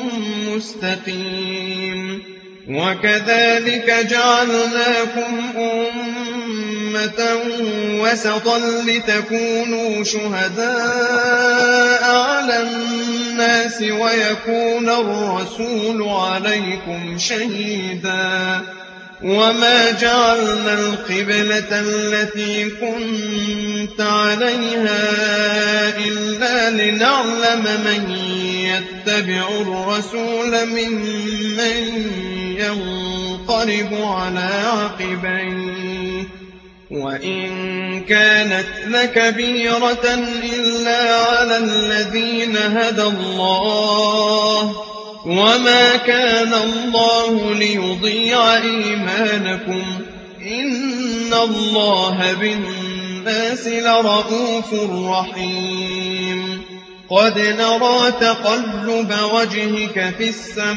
مستقيم وكذلك جعلناكم أمة وسطا لتكونوا شهداء على الناس ويكون الرسول عليكم شهيدا وما جعلنا القبلة التي كنت عليها إلا لنعلم من يتبع الرسول ممن ينقلب على عقبيه وإن كانت لكبيرة إلا على الذين هدى الله وما كان الله ليضيع إيمانكم إن الله بالناس لرءوف رحيم قد نرى تقلب وجهك في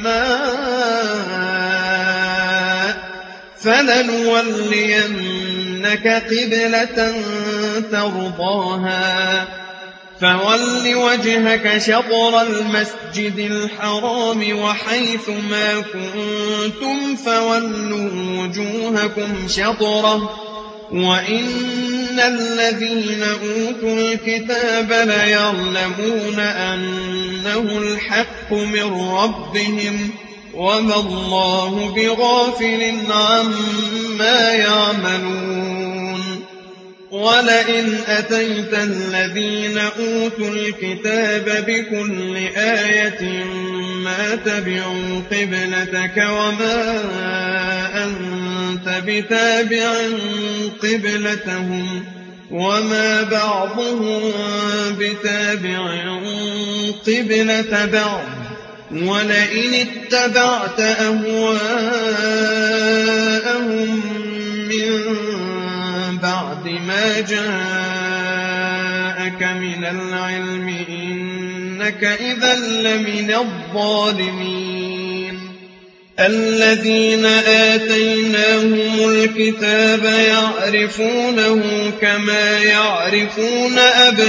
السماء فلنولينك قبلة ترضاها فول وجهك شطر المسجد الحرام وحيث ما كنتم فولوا وجوهكم شطره وإن الذين أوتوا الكتاب ليعلمون أنه الحق من ربهم وما الله بغافل عما يعملون ولئن أتيت الذين أوتوا الكتاب بكل آية ما تبعوا قبلتك وما أنت بتابع قبلتهم وما بعضهم بتابع قبلة بعض ولئن اتبعت أهواءهم من بعد ما جاءك من العلم إنك إذا لمن الظالمين الذين آتيناهم الكتاب يعرفونه كما يعرفون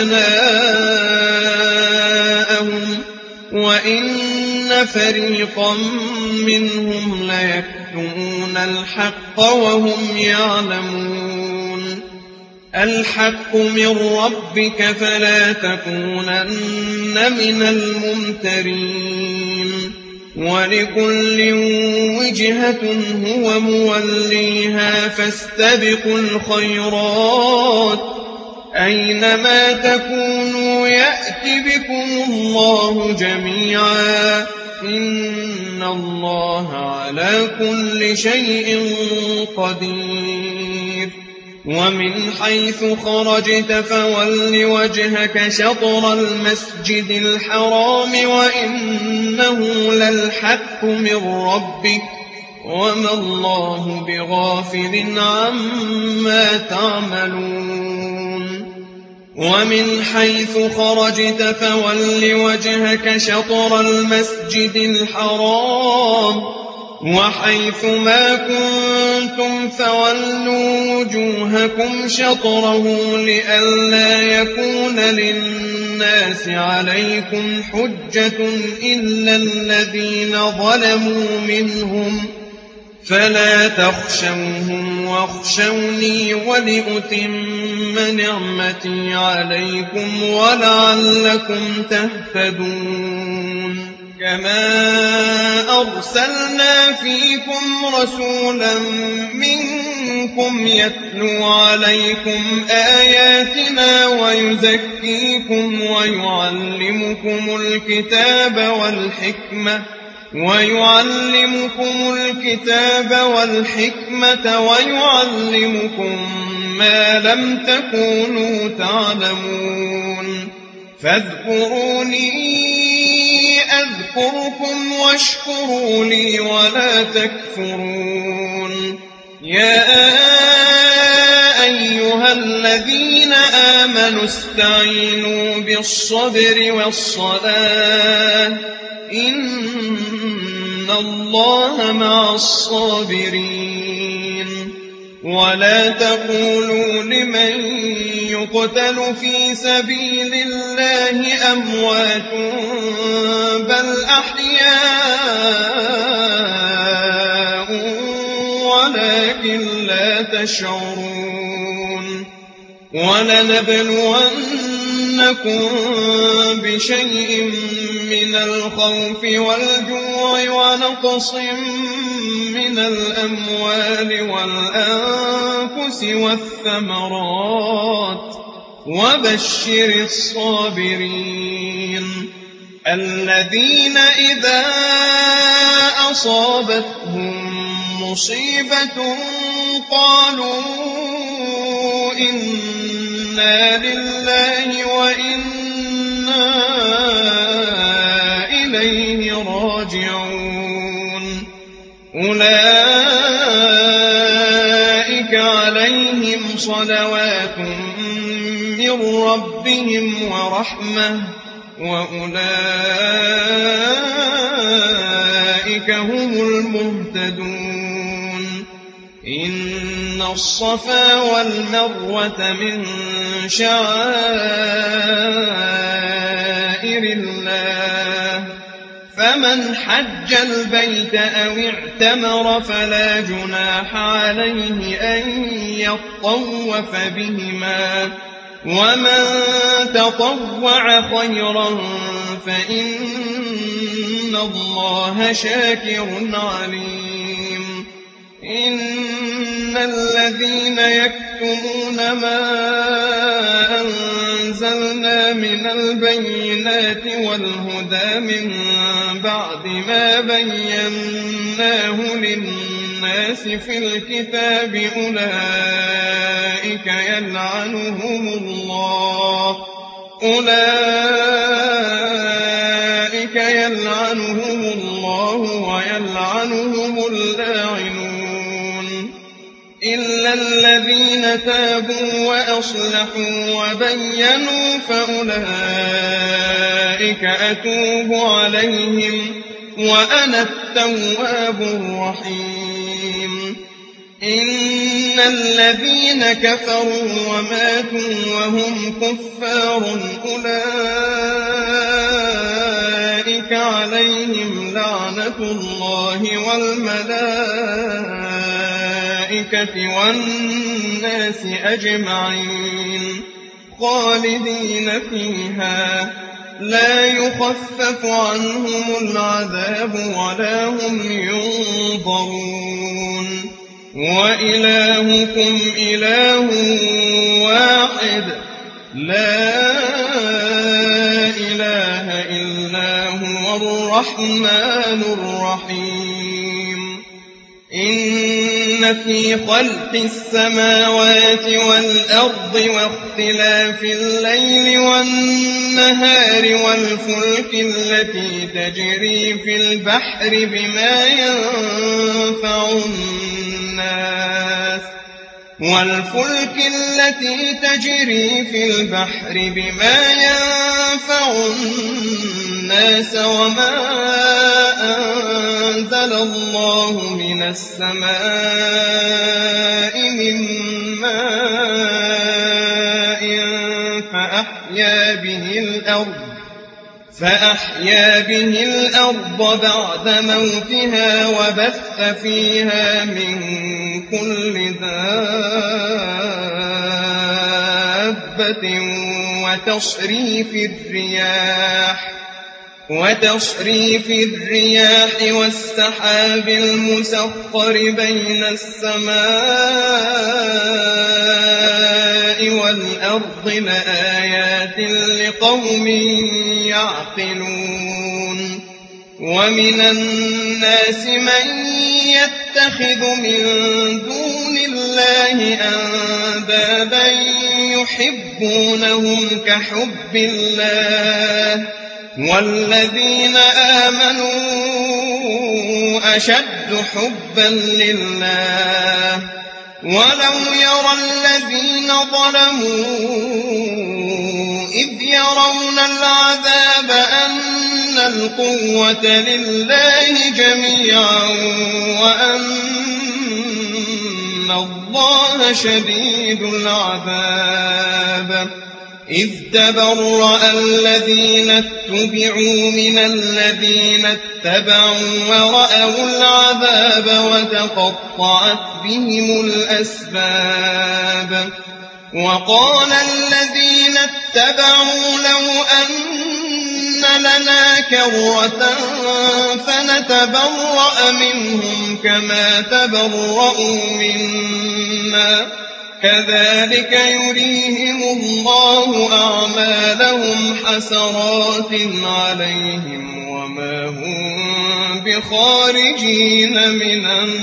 أبناءهم وإن فريقا منهم ليكتمون الحق وهم يعلمون الحق من ربك فلا تكونن من الممترين ولكل وجهة هو موليها فاستبقوا الخيرات أينما تكونوا يأت بكم الله جميعا إن الله على كل شيء قدير ومن حيث خرجت فول وجهك شطر المسجد الحرام وإنه للحق من ربك وما الله بغافل عما تعملون ومن حيث خرجت فول وجهك شطر المسجد الحرام وحيث ما كنتم فولوا وجوهكم شطره لئلا يكون للناس عليكم حجة إلا الذين ظلموا منهم فلا تخشوهم واخشوني ولأتم نعمتي عليكم ولعلكم تهتدون كما أرسلنا فيكم رسولا منكم يتلو عليكم آياتنا ويزكيكم ويعلمكم الكتاب والحكمة ويعلمكم ما لم تكونوا تعلمون فاذكروني أذكركم واشكروا لي ولا تكفرون يا أيها الذين آمنوا استعينوا بالصبر والصلاة إن الله مع الصابرين ولا تقولوا لمن يقتل في سبيل الله أموات بل أحياء ولكن لا تشعرون ولنبلونكم بشيء من الخوف والجوع ونقص من الأموال والأنفس والثمرات وبشر الصابرين الذين إذا أصابتهم مصيبة قالوا إنا لله وإنا إليه راجعون أولئك عليهم صلوات من ربهم ورحمة وأولئك هم المهتدون إن الصفا والمروة من شعائر الله فمن حج البيت أو اعتمر فلا جناح عليه أن يطوف بهما ومن تطوع خيرا فإن الله شاكر عليم إن الذين يكتمون ما أنزلنا من البينات والهدى من بعد ما بيناه للناس في الكتاب أولئك يلعنهم الله ويلعنهم اللاعنون إلا الذين تابوا وأصلحوا وبينوا فأولئك أتوب عليهم وأنا التواب الرحيم إن الذين كفروا وماتوا وهم كفار أولئك عليهم لعنة الله والملائكة والناس أجمعين خالدين فيها لا يخفف عنهم العذاب ولا هم ينظرون وإلهكم إله واحد لا إله إلا هو الرحمن الرحيم إن في خلق السماوات والأرض واختلاف الليل والنهار والفلك التي تجري في البحر بما ينفع الناس وما أنزل الله من السماء من ماء فأحيا به الأرض بعد موتها وبث فيها من كل دابة وتصريف الرياح والسحاب المسخر بين السماء والأرض لآيات لقوم يعقلون ومن الناس من يتخذ من دون الله أندادا يحبونهم كحب الله والذين آمنوا أشد حبا لله ولو يرى الذين ظلموا إذ يرون العذاب أن القوة لله جميعا وأن الله شديد العذاب إذ تبرأ الذين اتبعوا من الذين اتبعوا ورأوا العذاب وتقطعت بهم الأسباب وقال الذين اتبعوا لو أن لنا كرة فنتبرأ منهم كما تبرأوا منا كذلك يريهم الله أعمالهم حسرات عليهم وما هم بخارجين من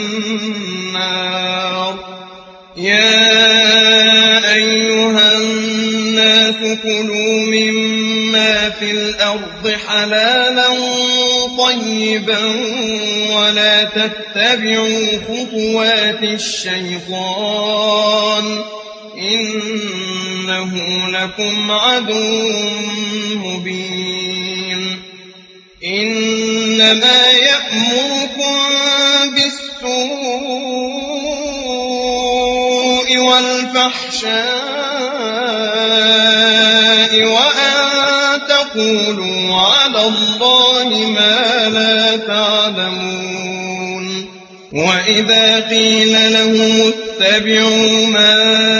النار يا أيها الناس كلوا مما في الأرض حلالا طيبا ولا تتبعوا خطوات الشيطان إنه لكم عدو مبين إنما يأمركم بالسوء والفحشاء وأن تقولوا على الله ما لا تعلمون وإذا قيل لهم اتبعوا ما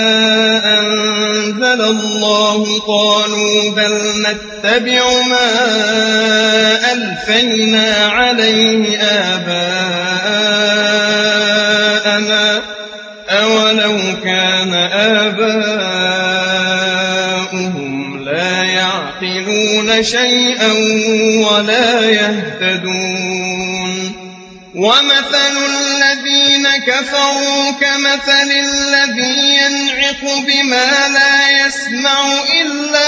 أنزل الله قالوا بل نتبع ما ألفينا عليه آباءنا أولو كان آباؤهم لا يعقلون شيئا ولا يهتدون ومثل الذين كفروا كمثل الذي ينعق بما لا يسمع إلا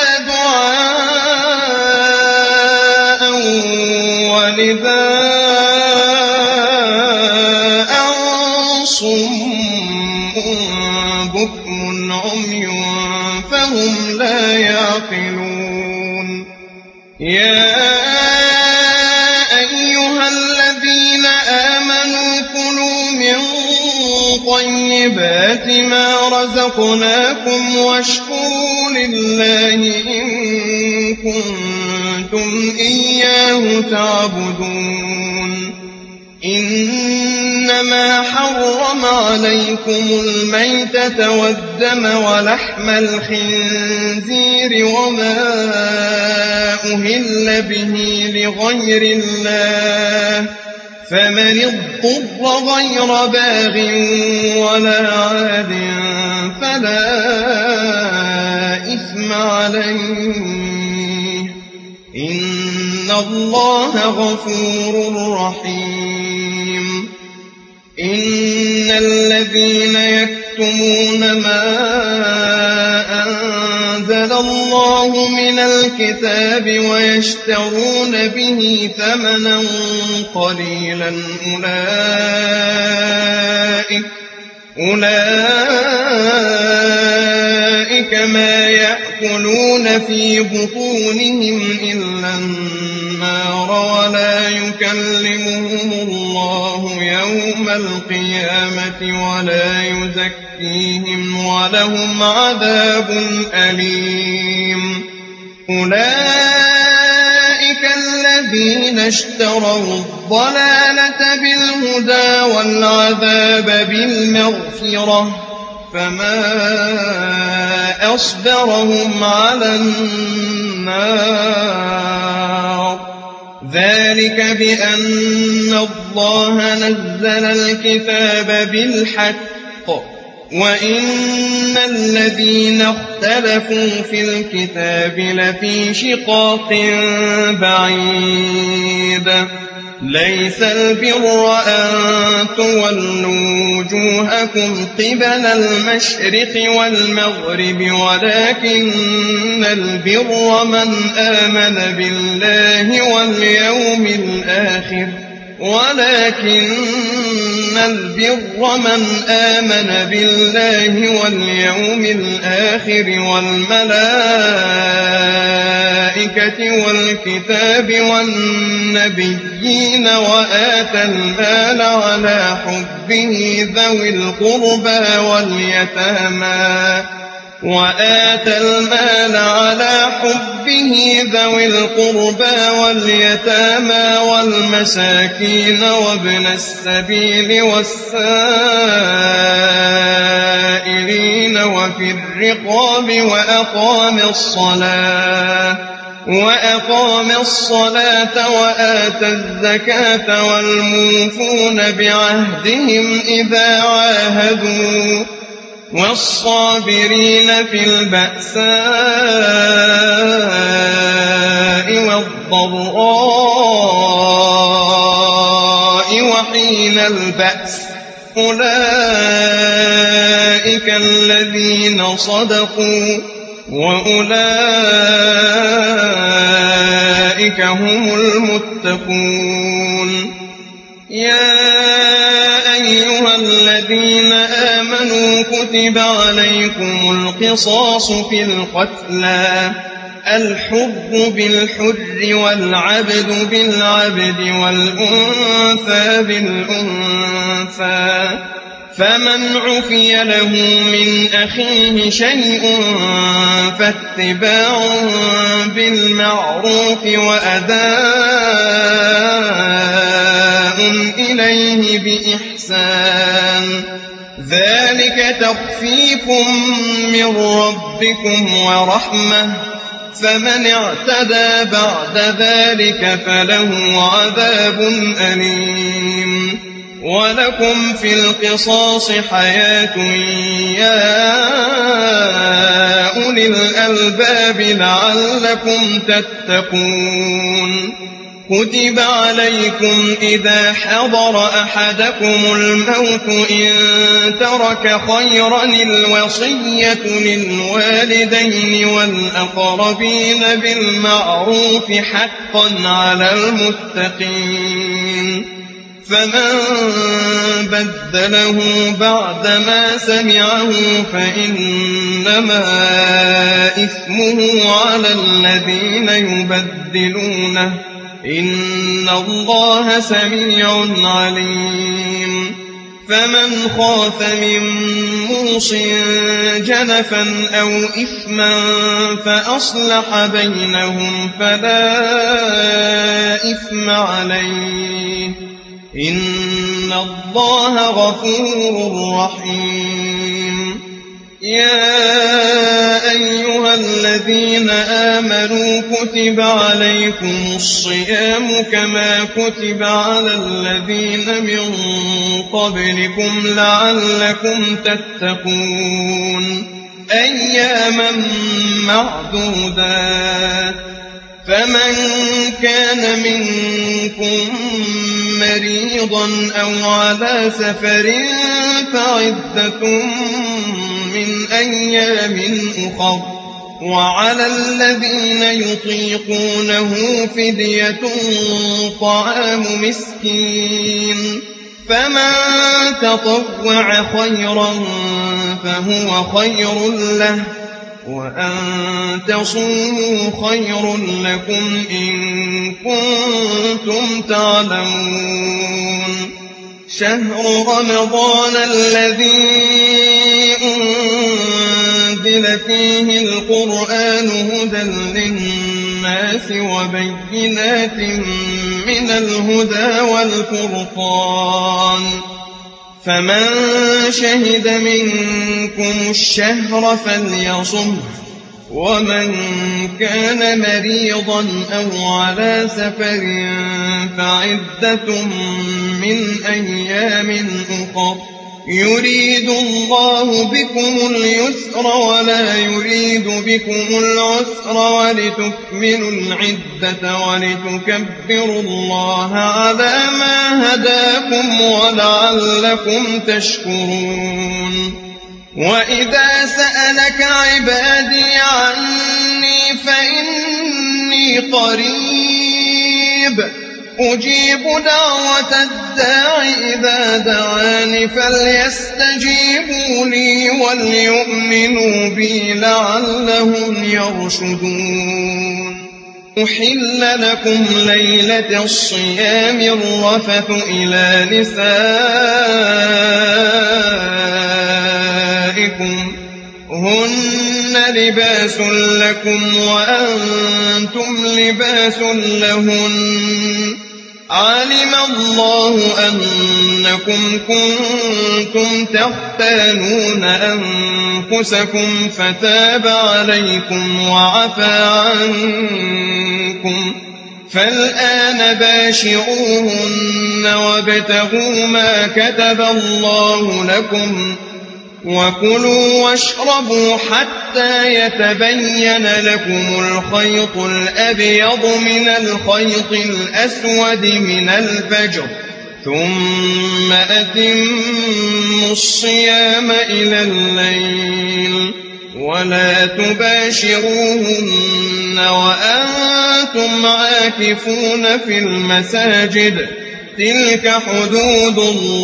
دعاء ونداء صم بكم عمي فهم لا يعقلون يا أيها الذين آمنوا كلوا من طيبات ما رزقناكم واشكروا لله إن كنتم إياه تعبدون إنما حرم عليكم الميتة والدم ولحم الخنزير وما أهل به لغير الله فمن اضطر غير باغ ولا عاد فلا إثم عليه إن الله غفور رحيم إن الذين يكتمون ما أنزل الله من الكتاب ويشترون به ثمنا قليلا أولئك ما يأكلون في بطونهم إلا النار ولا يكلمهم الله القيامة ولا يزكيهم ولهم عذاب أليم. أولئك الذين اشتروا الضلالة بالهدى والعذاب بالمغفرة فما أصبرهم على النار. ذلك بأن الله نزل الكتاب بالحق وإن الذين اختلفوا في الكتاب لفي شقاق بعيد. ليس البر أن تولوا وجوهكم قبل المشرق والمغرب ولكن البر من آمن بالله واليوم الآخر والملائكة والكتاب والنبيين وآتى المال على حبه ذوي القربى واليتامى والمساكين وابن السبيل والسائلين وفي الرقاب وأقام الصلاة وآتى الزكاة والموفون بعهدهم إذا عاهدوا والصابرين في البأساء والضراء وحين البأس. أولئك الذين صدقوا وأولئك هم المتقون. يا أيها الذين آمنوا كتب عليكم القصاص في القتلى الحر بالحر والعبد بالعبد والأنثى بالأنثى فمن عفي له من أخيه شيء فاتباع بالمعروف وأداء إليه بإحسان ذلك تخفيف من ربكم ورحمة فمن اعتدى بعد ذلك فله عذاب أليم. ولكم في القصاص حياة يا أولي الألباب لعلكم تتقون. كتب عليكم إذا حضر أحدكم الموت إن ترك خيرا الوصية للوالدين والأقربين بالمعروف حقا على المتقين. فمن بدله بعدما سمعه فإنما إثمه على الذين يبدلونه إن الله سميع عليم. فمن خاف من موص جنفا أو إثما فأصلح بينهم فلا إثم عليه إن الله غفور رحيم. يا أيها الذين آمنوا كتب عليكم الصيام كما كتب على الذين من قبلكم لعلكم تتقون. أياما معدودات فمن كان منكم مريضا أو على سفر فعدة من أيام أخر وعلى الذين يطيقونه فدية طعام مسكين فمن تطوع خيرا فهو خير له وأن تصوموا خير لكم إن كنتم تعلمون. شهر رمضان الذي أنزل فيه القرآن هدى للناس وبينات من الهدى والفرقان فمن شهد منكم الشهر فليصمه ومن كان مريضا أو على سفر فعدة من أيام أخر يريد الله بكم اليسر ولا يريد بكم العسر ولتكملوا العدة ولتكبروا الله على ما هداكم ولعلكم تشكرون وإذا سألك عبادي عني فإني قريب أجيب دعوة الداع إذا دعاني فليستجيبوا لي وليؤمنوا بي لعلهم يرشدون أحل لكم ليلة الصيام الرفث إلى نسائكم هن لباس لكم وأنتم لباس لهن علم الله أنكم كنتم تختانون أنفسكم فتاب عليكم وعفى عنكم فالآن باشروهن وابتغوا ما كتب الله لكم وكلوا واشربوا حتى يتبين لكم الخيط الأبيض من الخيط الأسود من الفجر ثم أتموا الصيام إلى الليل ولا تباشروهن وأنتم عاكفون في المساجد تلك حدود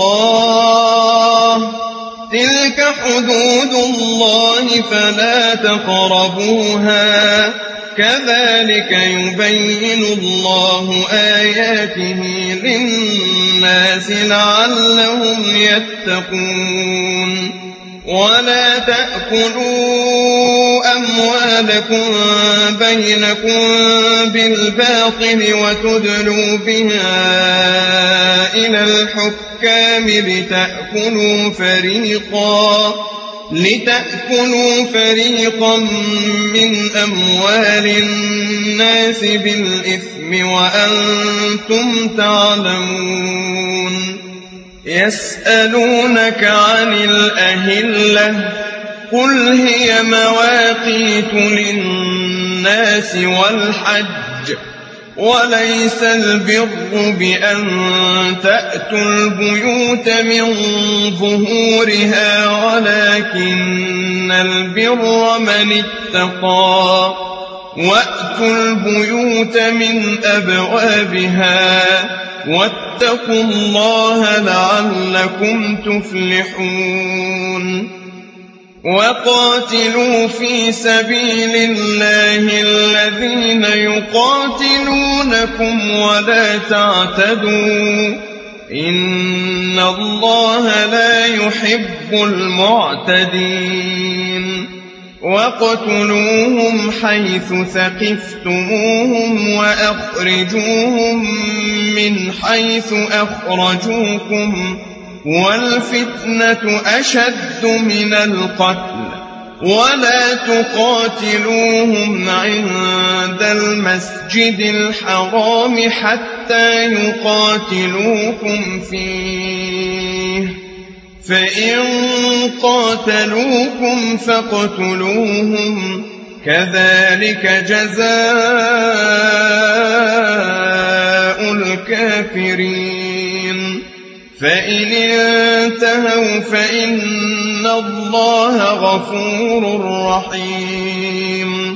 الله فلا تقربوها كذلك يبين الله آياته للناس لعلهم يتقون ولا تأكلوا أموالكم بينكم بالباطل وتدلوا بها إلى الحكام لتأكلوا فريقا من أموال الناس بالإثم وأنتم تعلمون يسألونك عن الأهلة قل هي مواقيت للناس والحج وليس البر بأن تأتوا البيوت من ظهورها ولكن البر من اتقى وأتوا البيوت من أبوابها واتقوا الله لعلكم تفلحون وقاتلوا في سبيل الله الذين يقاتلونكم ولا تعتدوا إن الله لا يحب المعتدين وقتلوهم حيث ثقفتموهم وأخرجوهم من حيث أخرجوكم والفتنة أشد من القتل ولا تقاتلوهم عند المسجد الحرام حتى يقاتلوكم فيه فإن قاتلوكم فاقتلوهم كذلك جزاء الكافرين فإن انتهوا فإن الله غفور رحيم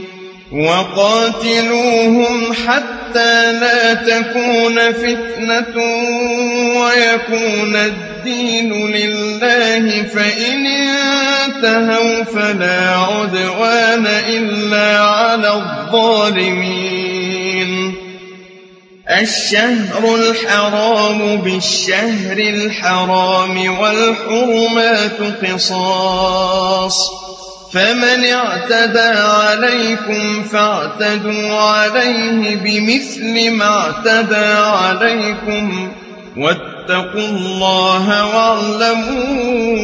وقاتلوهم حتى لا تكون فتنة ويكون الدين لله فإن انتهوا فلا عدوان إلا على الظالمين الشهر الحرام بالشهر الحرام والحرمات قصاص، فمن اعتدى عليكم فاعتدوا عليه بمثل ما اعتدى عليكم، واتقوا الله واعلموا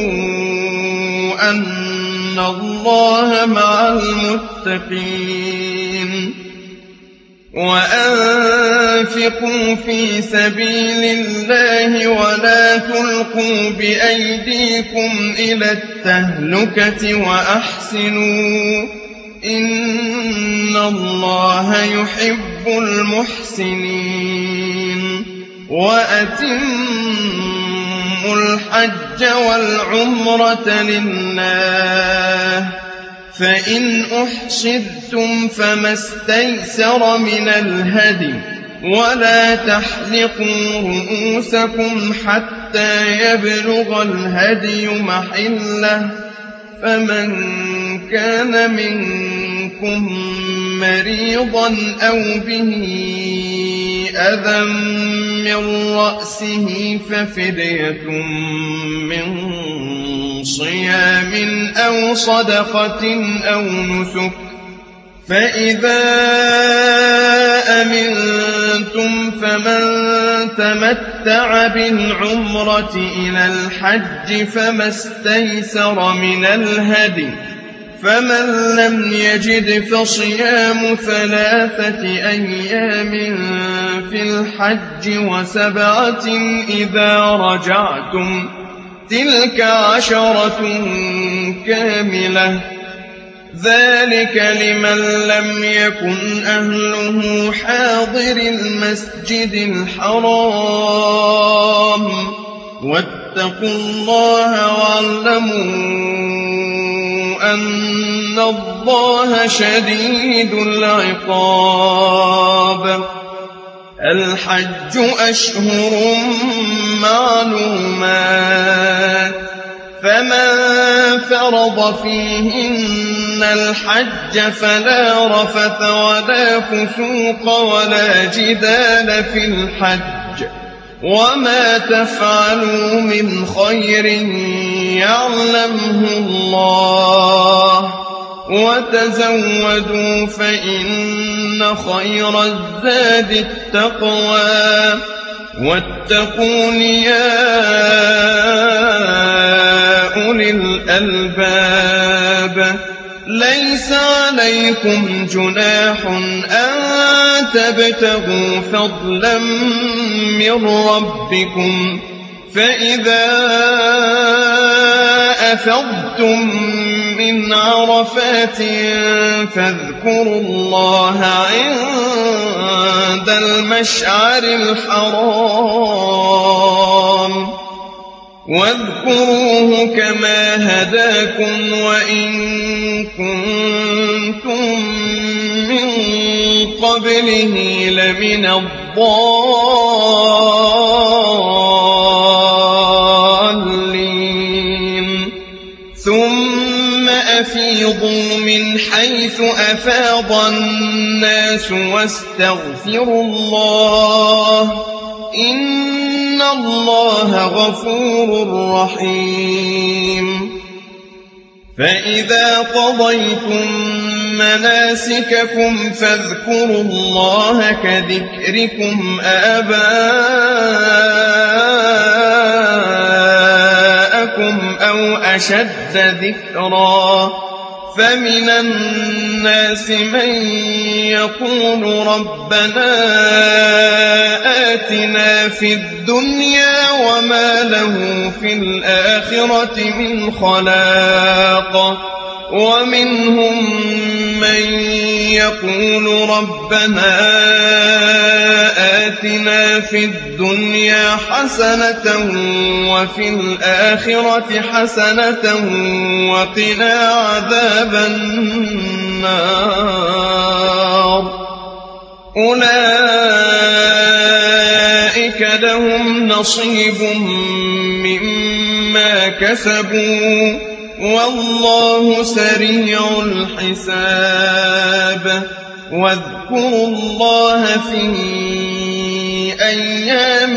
أن الله مع المتقين. وأنفقوا في سبيل الله ولا تلقوا بأيديكم إلى التهلكة وأحسنوا إن الله يحب المحسنين. وأتموا الحج والعمرة لله، فإن أحصرتم فما استيسر من الهدي، ولا تحلقوا رؤوسكم حتى يبلغ الهدي محله، فمن كان منكم مريضا أو به أذى من رأسه ففدية من صيام أو صدقة أو نسك، فإذا أمنتم فمن تمتع بالعمرة إلى الحج فما استيسر من الهدي، فمن لم يجد فصيام 3 أيام في الحج و7 إذا رجعتم، تلك 10 كاملة، ذلك لمن لم يكن أهله حاضر المسجد الحرام. واتقوا الله واعلموا أن الله شديد العقاب. الحج أشهر معلومات، فمن فرض فيهن الحج فلا رفث ولا فسوق ولا جدال في الحج، وما تفعلوا من خير يعلمه الله، وتزودوا فإن خير الزاد التقوى، واتقون يا أولي الألباب. ليس عليكم جناح أن تبتغوا فضلا من ربكم، فإذا أفضتم من عرفات فاذكروا الله عند المشعر الحرام، واذكروه كما هداكم وإن كنتم من قبله لمن الضالين. ثم أفيضوا من حيث أفاض الناس واستغفروا الله، إن الله غفور رحيم. فإذا قضيتم مناسككم فاذكروا الله كذكركم آباءكم أو أشد ذكرا، فمن الناس من يقول ربنا آتنا في الدنيا وما له في الآخرة من خلاق، ومنهم من يقول ربنا آتنا في الدنيا حسنة وفي الآخرة حسنة وقنا عذاب النار. أولئك لهم نصيب مما كسبوا والله سريع الحساب. واذكروا الله في أيام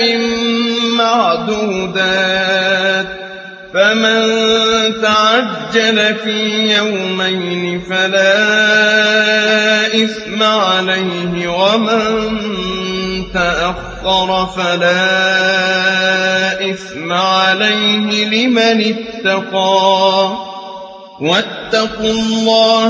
معدودات فمن تعجل في يومين فلا إثم عليه ومن تأخر فلا إثم عليه لمن اتقى واتقوا الله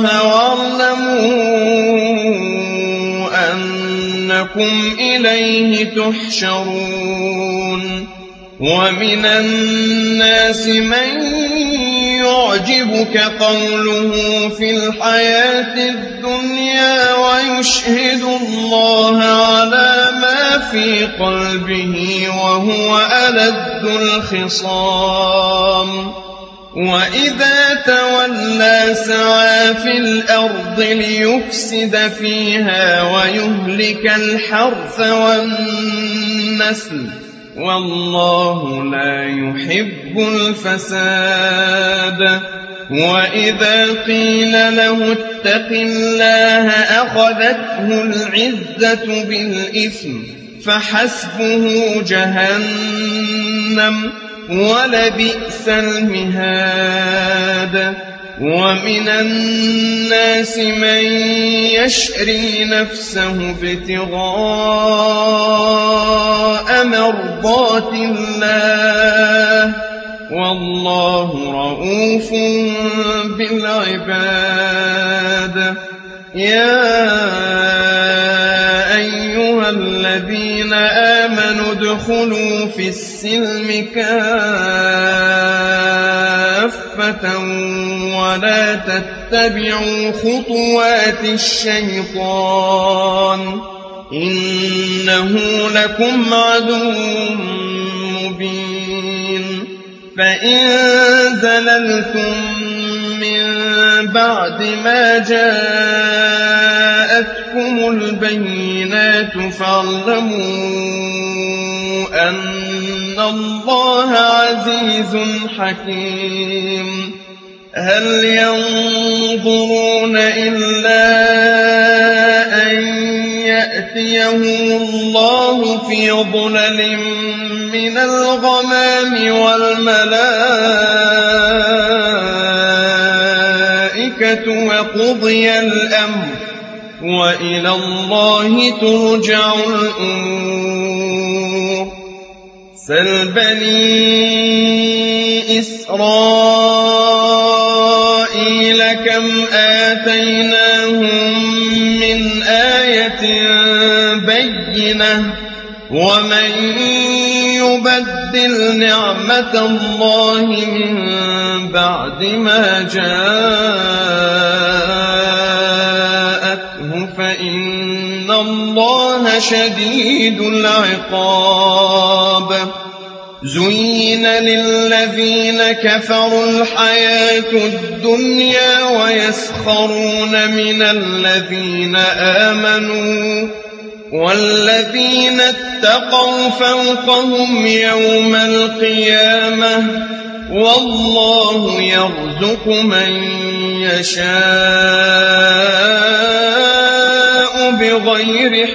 واعلموا أنكم إليه تحشرون ومن الناس من يعجبك قوله في الحياة الدنيا ويشهد الله على ما في قلبه وهو ألد الخصام وإذا تولى سعى في الأرض ليفسد فيها ويهلك الحرث والنسل والله لا يحب الفساد وإذا قيل له اتق الله أخذته العزة بالإثم فحسبه جهنم ولبئس المهاد ومن الناس من يشري نفسه ابتغاء مرضات الله والله رءوف بالعباد يا أيها الذين آمنوا ادخلوا في السلم كافة ولا تتبعوا خطوات الشيطان إنه لكم عدو مبين فإن زللتم من بعد ما جاءتكم البينات فاعلموا أن الله عزيز حكيم هل ينظرون إلا أن يأتيهم الله في ظلل من الغمام والملائكة وقضي الأمر وإلى الله ترجع الأمور سل بني إسرائيل كم آتيناهم من آية بينة ومن يبدل نعمة الله من بعد ما جاءته فإن الله شديد العقاب زين للذين كفروا الحياة الدنيا ويسخرون من الذين آمنوا والذين اتقوا فوقهم يوم القيامة والله يرزق من يشاء بغير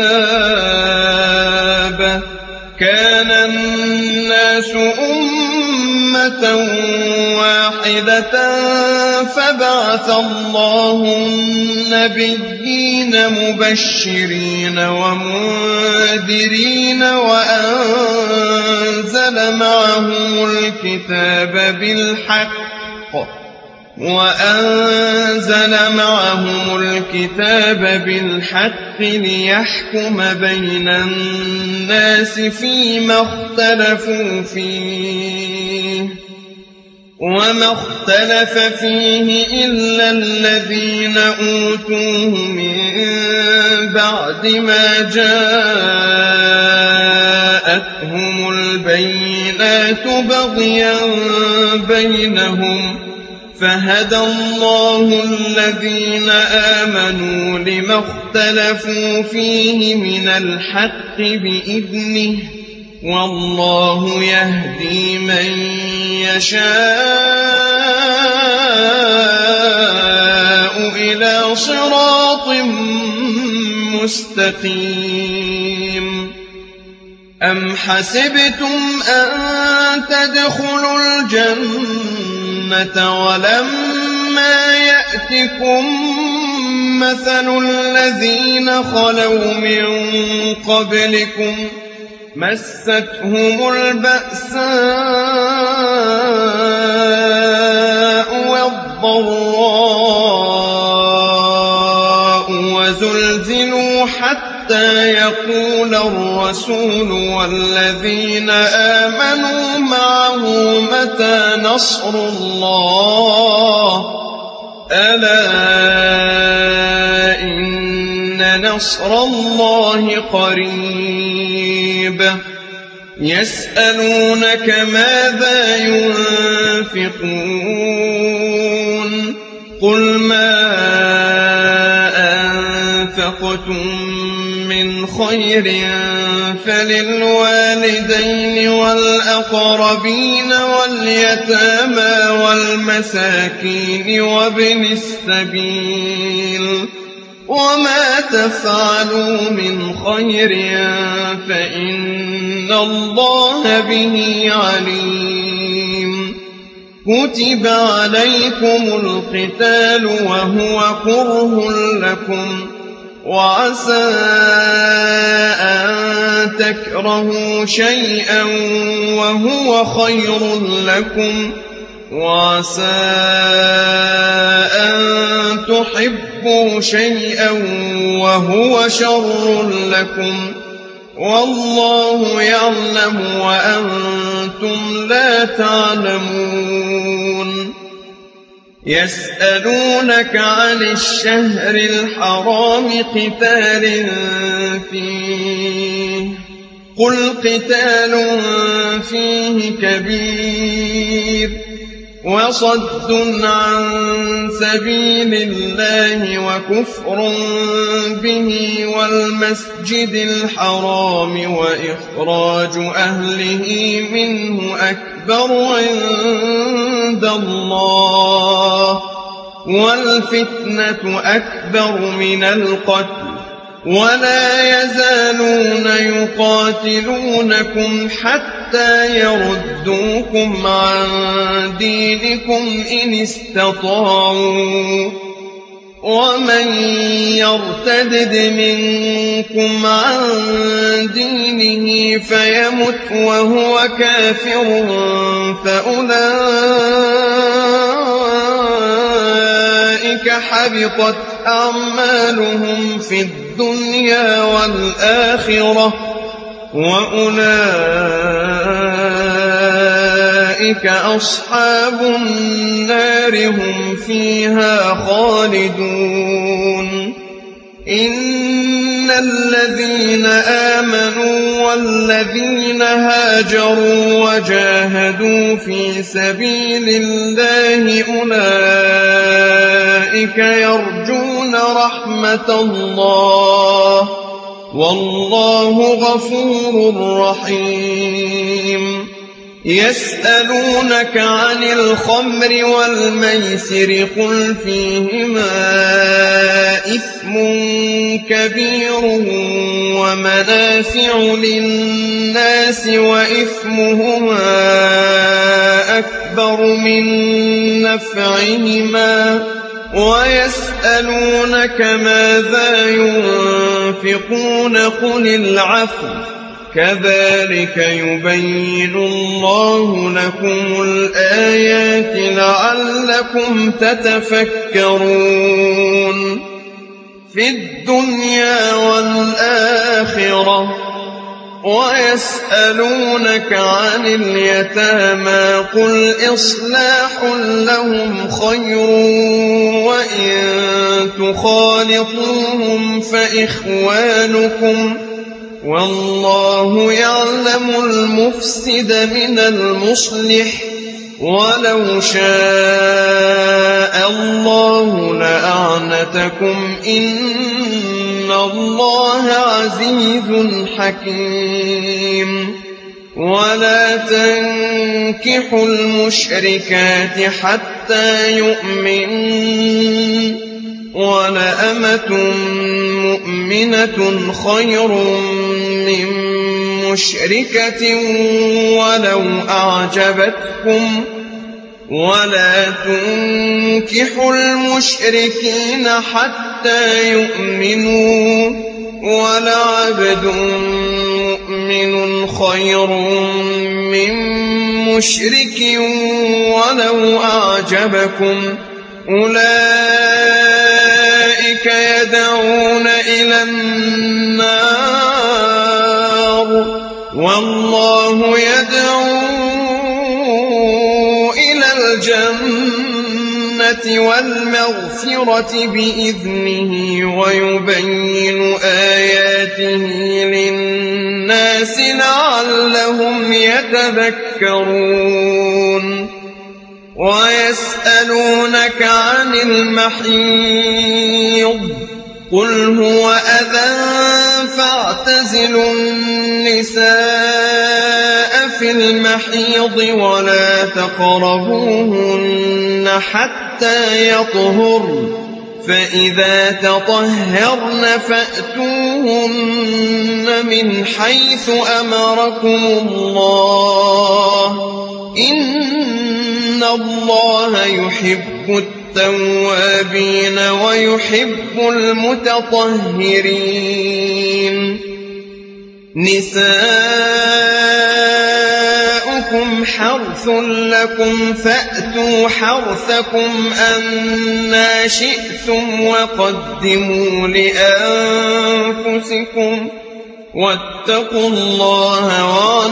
حساب كان الناس أمة واحدة فبعث الله النبيين مبشرين ومنذرين وأنزل معهم الكتاب بالحق ليحكم بين الناس فيما اختلفوا فيه وما اختلف فيه إلا الذين أوتوه من بعد ما جاءتهم البينات بغيا بينهم فهدى الله الذين آمنوا لما اختلفوا فيه من الحق بإذنه والله يهدي من يشاء إلى صراط مستقيم أم حسبتم أن تدخلوا الجنة ولما يأتكم مثل الذين خلوا من قبلكم مستهم البأساء والضراء وزلزلوا حتى يقول الرسول والذين آمنوا معه متى نصر الله ألا إن نصر الله قريب يسألونك ماذا ينفقون قل ما أنفقتم من خير فللوالدين والأقربين واليتامى والمساكين وابن السبيل وما تفعلوا من خير فإن الله به عليم كتب عليكم القتال وهو كره لكم وعسى أن تكرهوا شيئا وهو خير لكم وعسى أن تحبوا شيئا وهو شر لكم والله يعلم وأنتم لا تعلمون يسألونك عن الشهر الحرام قتال فيه قل قتال فيه كبير وصد عن سبيل الله وكفر به والمسجد الحرام وإخراج أهله منه أكبر عند الله والفتنة أكبر من القتل ولا يزالون يقاتلونكم حتى يردوكم عن دينكم إن استطاعوا ومن يرتدد منكم عن دينه فيمت وهو كافر فأولئك حبطت أعمالهم في الدنيا والآخرة وأولئك أصحاب النار هم فيها خالدون إن الذين آمنوا والذين هاجروا وجاهدوا في سبيل الله أولئك يرجون رحمة الله والله غفور رحيم يسألونك عن الخمر والميسر قل فيهما إثم كبير ومنافع للناس وإثمهما أكبر من نفعهما ويسألونك ماذا ينفقون قل العفو كذلك يبين الله لكم الآيات لعلكم تتفكرون في الدنيا والآخرة ويسألونك عن اليتامى قل إصلاح لهم خير وإن تخالطوهم فإخوانكم والله يعلم المفسد من المصلح ولو شاء الله لأعنتكم إن الله عزيز حكيم ولا تنكحوا المشركات حتى يؤمنوا ولأمة مؤمنة خير من مشركة ولو أعجبتكم ولا تنكحوا المشركين حتى يؤمنوا ولعبد مؤمن خير من مشرك ولو أعجبكم أولئك يدعون إلى النار والله يدعو إلى الجنة والمغفرة بإذنه ويبين آياته للناس لعلهم يتذكرون ويسألونك عن المحيض قل هو أذى فاعتزلوا النساء في المحيض ولا تقربوهن حتى يطهرن فإذا تطهرن فأتوهن من حيث أمركم الله إن الله يحب التوابين ويحب المتطهرين نساؤكم حرث لكم فأتوا حرثكم أنى شئتم وقدموا لأنفسكم واتقوا الله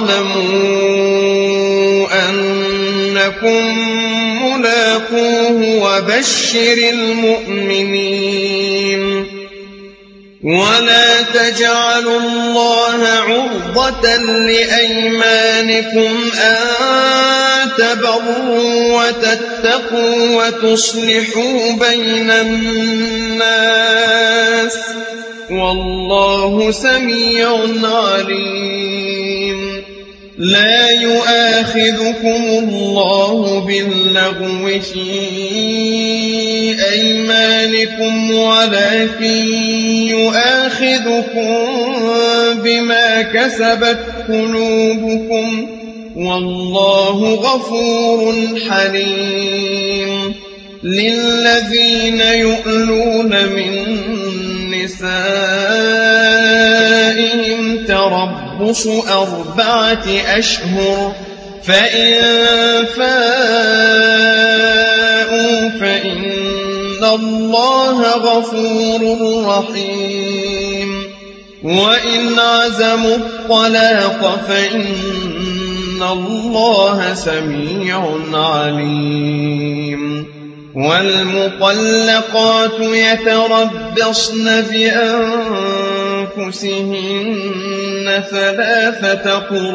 واعلموا أنكم ملاقوه وبشر المؤمنين ولا تجعلوا الله عرضة لأيمانكم أن تبروا وتتقوا وتصلحوا بين الناس والله سميع عليم لا يؤاخذكم الله باللغو في أيمانكم ولكن يؤاخذكم بما كسبت قلوبكم والله غفور حليم للذين يؤلون من نسائهم تربص 4 أشهر فإن فاءوا فإن الله غفور رحيم وإن عزموا الطلاق فإن الله سميع عليم والمطلقات يتربصن بأنفسهن 3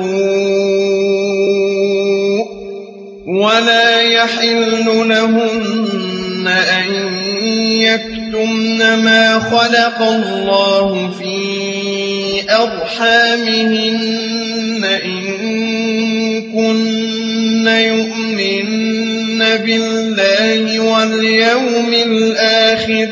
قروء ولا يحل لهن أن يكتمن ما خلق الله في أرحامهن إن كن يؤمن بالله واليوم الآخر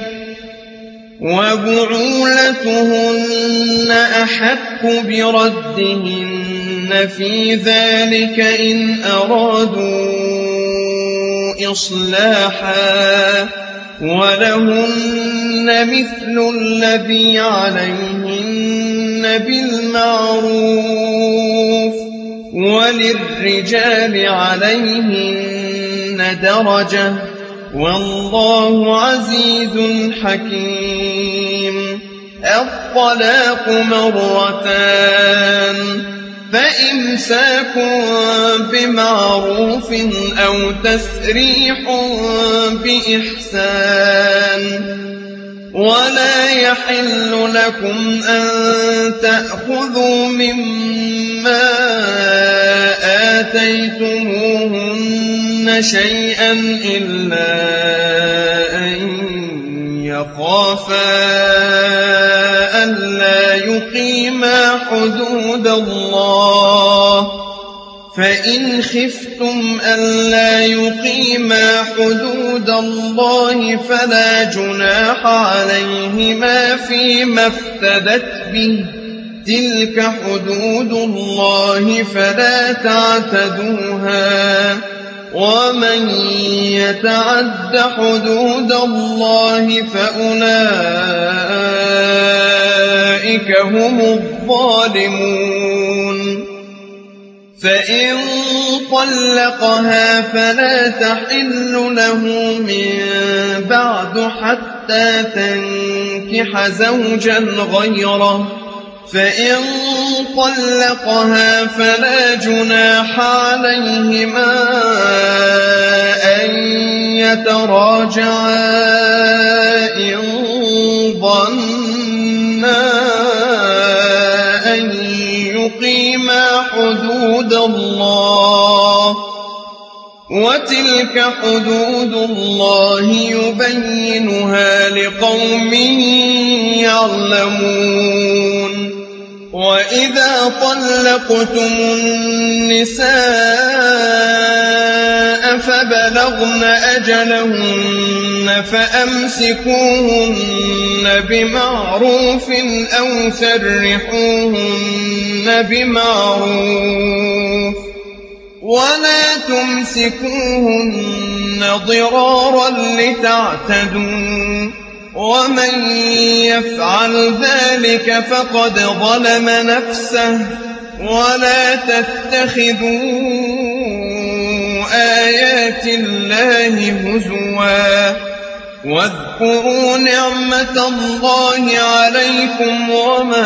وبعولتهن أحق بردهن في ذلك إن أرادوا إصلاحا ولهن مثل الذي عليهن بالمعروف وللرجال عليهن درجة والله عزيز حكيم الطلاق 2 فإمساك بمعروف أو تسريح بإحسان ولا يحل لكم أن تأخذوا مما آتيتموهن شيئا إلا أن يخافا ألا يقيما حدود الله فإن خفتم ألا يقيما حدود الله فلا جناح عليهما فيما افتدت به تلك حدود الله فلا تعتدوها ومن يتعد حدود الله فأولئك هم الظالمون فإن طلقها فلا تحل له من بعد حتى تنكح زوجا غيره فإن طلقها فلا جناح عليهما أن يتراجعا إن ظنا أن يقيما حدود الله وتلك حدود الله يبينها لقوم يعلمون وإذا طلقتم النساء فبلغن أجلهن فأمسكوهن بمعروف أو سرحوهن بمعروف ولا تمسكوهن ضرارا لتعتدوا ومن يفعل ذلك فقد ظلم نفسه ولا تتخذوا آيات الله هزوا واذكروا نعمة الله عليكم وما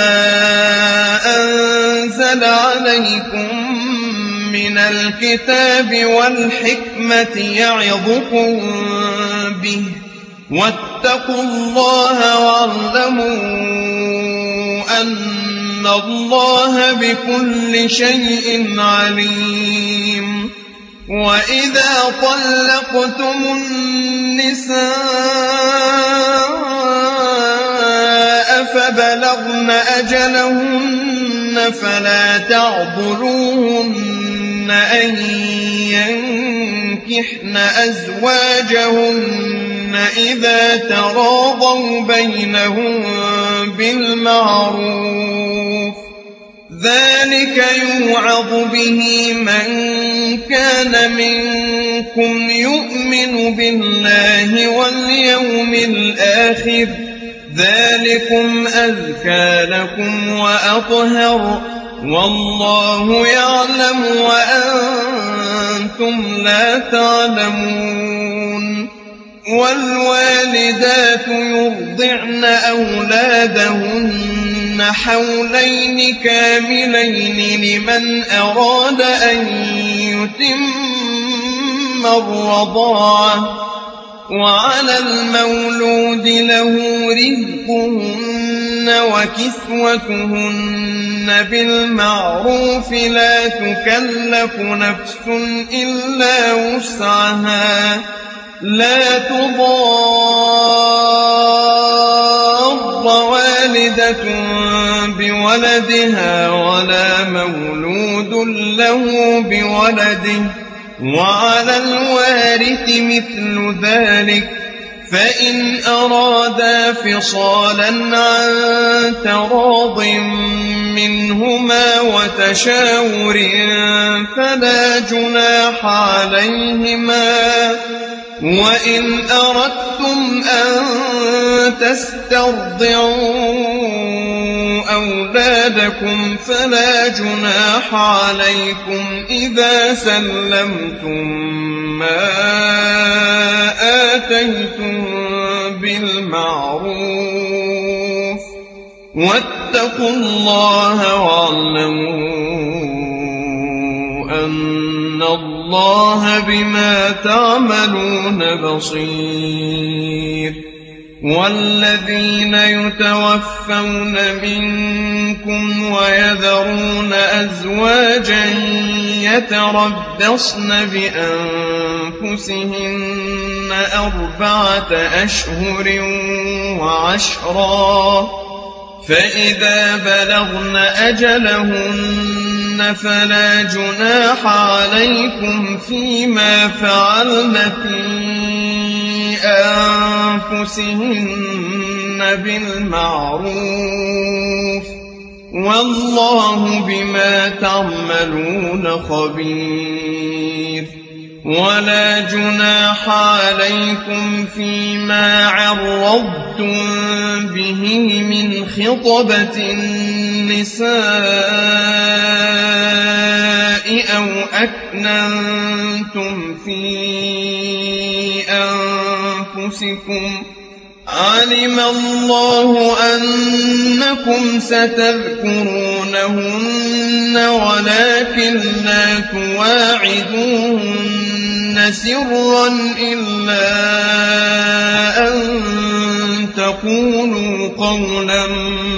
أنزل عليكم من الكتاب والحكمة يعظكم به واتقوا الله واعلموا أن الله بكل شيء عليم وإذا طلقتم النساء فبلغن أجلهن فلا تعضلوهن أن ينكحن أزواجهن إذا تراضوا بينهم بالمعروف ذلك يوعظ به من كان منكم يؤمن بالله واليوم الآخر ذلكم أزكى لكم وأطهر والله يعلم وأنتم لا تعلمون والوالدات يرضعن أولادهن حولين كاملين لمن أراد أن يتم الرضاعة وعلى المولود له رزقهن وكسوتهن بالمعروف لا تكلف نفس إلا وسعها لا تضار والدة بولدها ولا مولود له بولده وعلى الوارث مثل ذلك فإن أرادا فصالا عن تراض منهما وتشاور فلا جناح عليهما وإن أردتم أن تسترضعوا أولادكم فلا جناح عليكم إذا سلمتم ما آتيتم بالمعروف واتقوا الله واعلموا أن الله بما تعملون بصير والذين يتوفون منكم ويذرون أزواجا يتربصن بأنفسهن 4 أشهر وعشرا فإذا بلغن أجلهن فلا جناح عليكم فيما فعلن في أنفسهن بالمعروف والله بما تعملون خبير. ولا جناح عليكم فيما عرضتم به من خطبة النساء أو أكننتم في أنفسكم علم الله أنكم ستذكرونهن ولكن لا تواعدوهن سرا إلا أن تقولوا قولا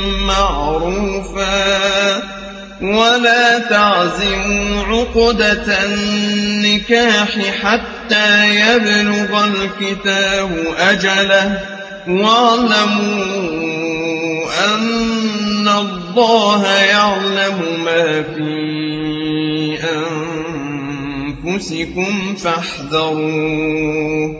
معروفا ولا تعزموا عقدة النكاح حتى يبلغ الكتاب أجله واعلموا أن الله يعلم ما في أنفسكم فاحذروه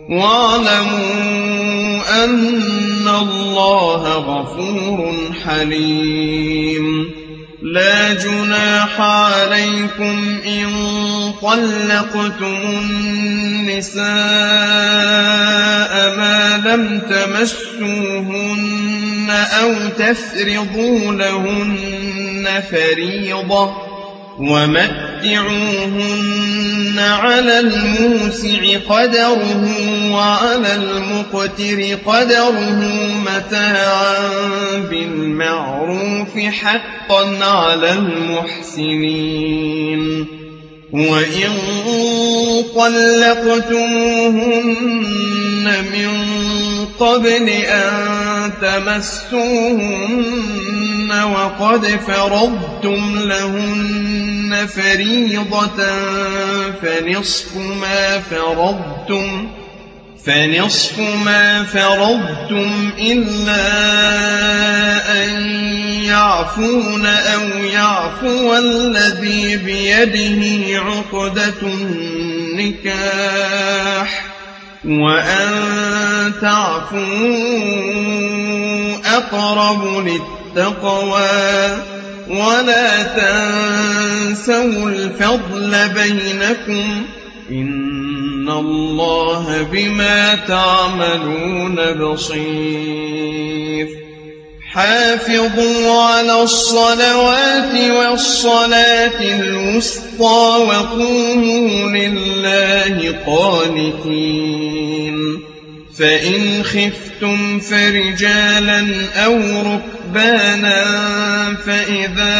واعلموا أن الله غفور حليم. لا جناح عليكم إن طلقتم النساء ما لم تمسوهن أو تفرضوا لهن فريضة ومتعوهن على الموسع قدره وعلى المقتر قدره متاعا بالمعروف حقا على المحسنين. وإن طلقتموهن من قبل أن تمسوهن وقد فرضتم لهن فريضة فنصف ما فرضتم إلا أن يعفون أو يعفو الذي بيده عقدة النكاح وأن تعفوا أقرب للتقوى ولا تنسوا الفضل بينكم إن الله بما تعملون بصير. حافظوا على الصلوات والصلاة الوسطى وقوموا لله قانتين. فإن خفتم فرجالا أو ركبانا فإذا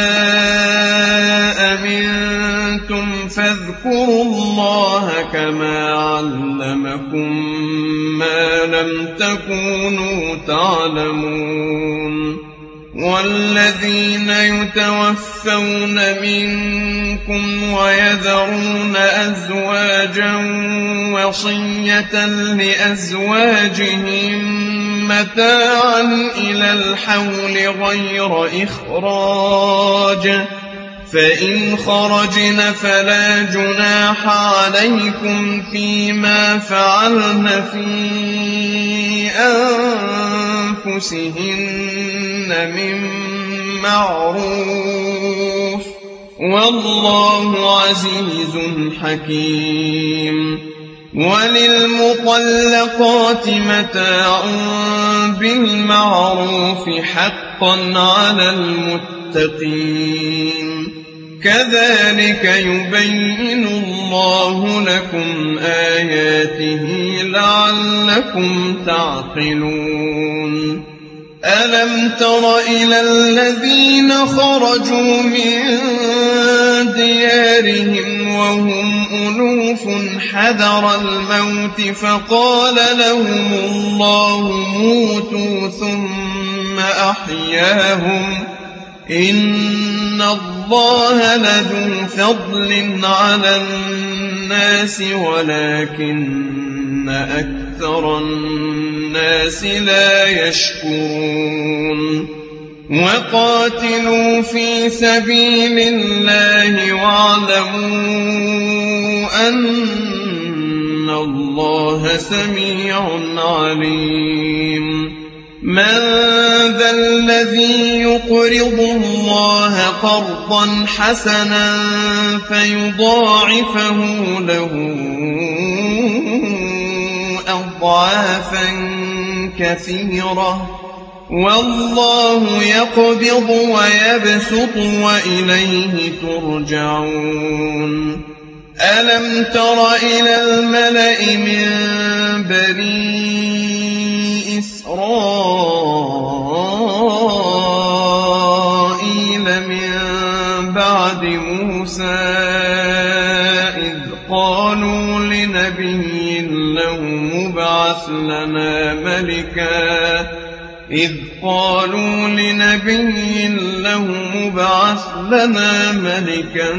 أمنتم فاذكروا الله كما علمكم ما لم تكونوا تعلمون. والذين يتوفون منكم ويذرون أزواجا وصية لأزواجهم متاعا إلى الحول غير إخراج فإن خرجن فلا جناح عليكم فيما فعلن في أنفسهن من معروف والله عزيز حكيم. وللمطلقات متاع بالمعروف حقا على المتقين. كذلك يبين الله لكم آياته لعلكم تعقلون. ألم تر إلى الذين خرجوا من ديارهم وهم ألوف حذر الموت فقال لهم الله موتوا ثم أحياهم إن الله لذو فضل على الناس ولكن أكثر الناس لا يشكرون. وقاتلوا في سبيل الله واعلموا أن الله سميع عليم. من ذا الذي يقرض الله قرضا حسنا فيضاعفه له أضعافا كثيرة والله يقبض ويبسط وإليه ترجعون ألم تر إلى الملأ من بني إسرائيل من بعد موسى إذ قالوا لنبي له مبعث لنا ملكا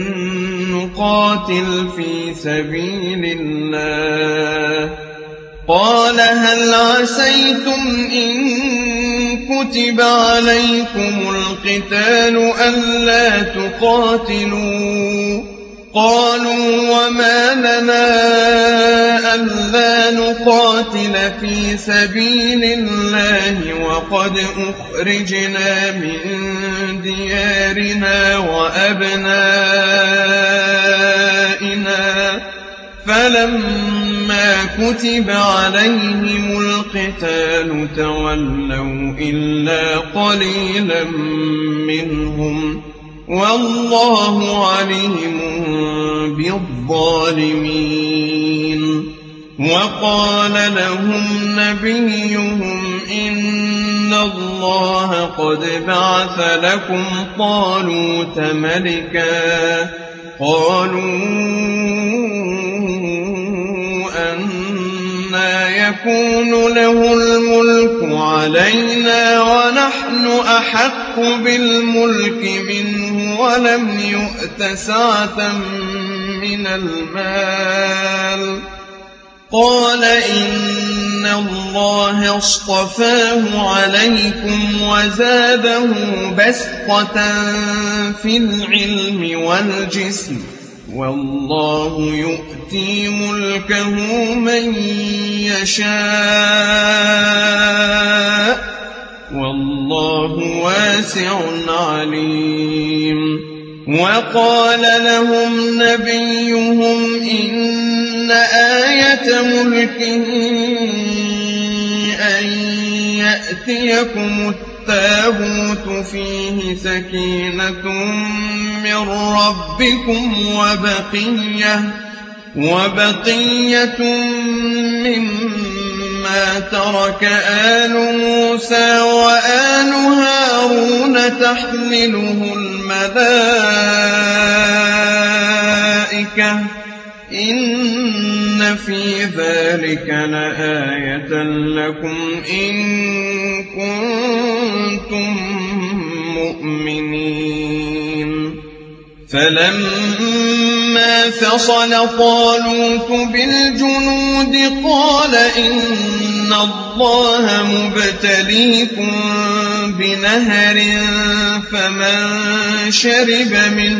نقاتل في سبيل الله قال هل عسيتم إن كتب عليكم القتال ألا تقاتلوا قالوا وما لنا ألا نقاتل في سبيل الله وقد أخرجنا من ديارنا وأبنائنا فلما كتب عليهم القتال تولوا إلا قليلا منهم والله عليم بالظالمين وقال لهم نبيهم إن الله قد بعث لكم طالوت ملكا قالوا أنى يكون له الملك علينا ونحن أحق بالملك منه ولم يؤت سعة من المال قال إن الله اصطفاه عليكم وزاده بسطة في العلم والجسم والله يؤتي ملكه من يشاء والله واسع عليم وقال لهم نبيهم إن آية ملكه أن يأتيكم التابوت فيه سكينة من ربكم وبقية مما ترك آل موسى وآل هارون تحمله الملائكة إن في ذلك لآية لكم إن كنتم مؤمنين فلما فصل طالوت بالجنود قال إن الله مبتليكم بنهر فمن شرب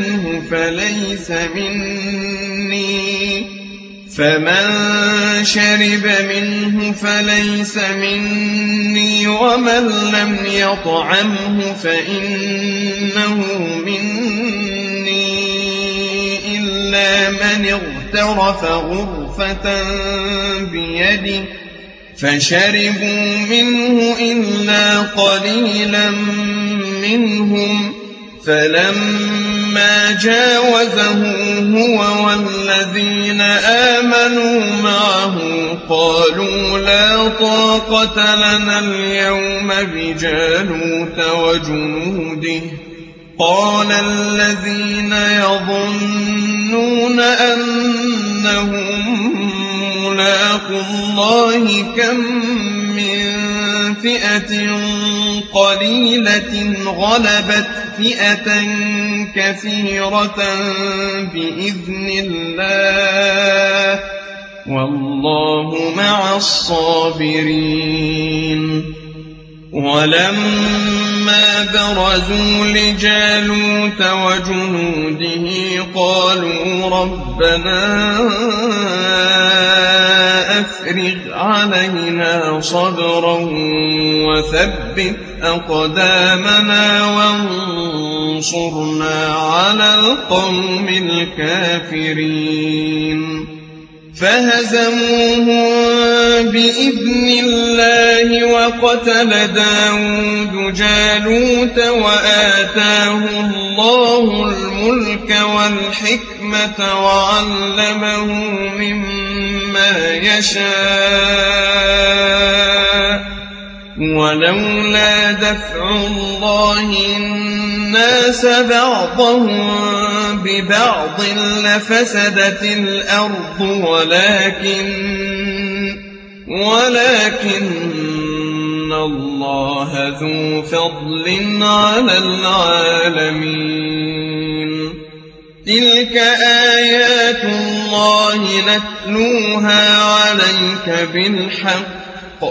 منه فليس مني ومن لم يطعمه فإنه مني إلا من اغترف غرفة بيده فشربوا منه إلا قليلا منهم فلما جاوزه هو والذين آمنوا معه قالوا لا طاقة لنا اليوم بجالوت وجنوده قال الذين يظنون أنهم ملاقو الله كم من فئة قليلة غلبت فئة كثيرة بإذن الله والله مع الصابرين ولما برزوا لجالوت وجنوده قالوا ربنا أفرغ علينا صبرا وثبت أقدامنا وانصرنا على القوم الكافرين فهزموهم بإذن الله وقتل داود جالوت وآتاه الله الملك والحكمة وعلمه مما يشاء ولولا دفع الله الناس بعضهم ببعض لفسدت الأرض ولكن الله ذو فضل على العالمين تلك آيات الله نتلوها عليك بالحق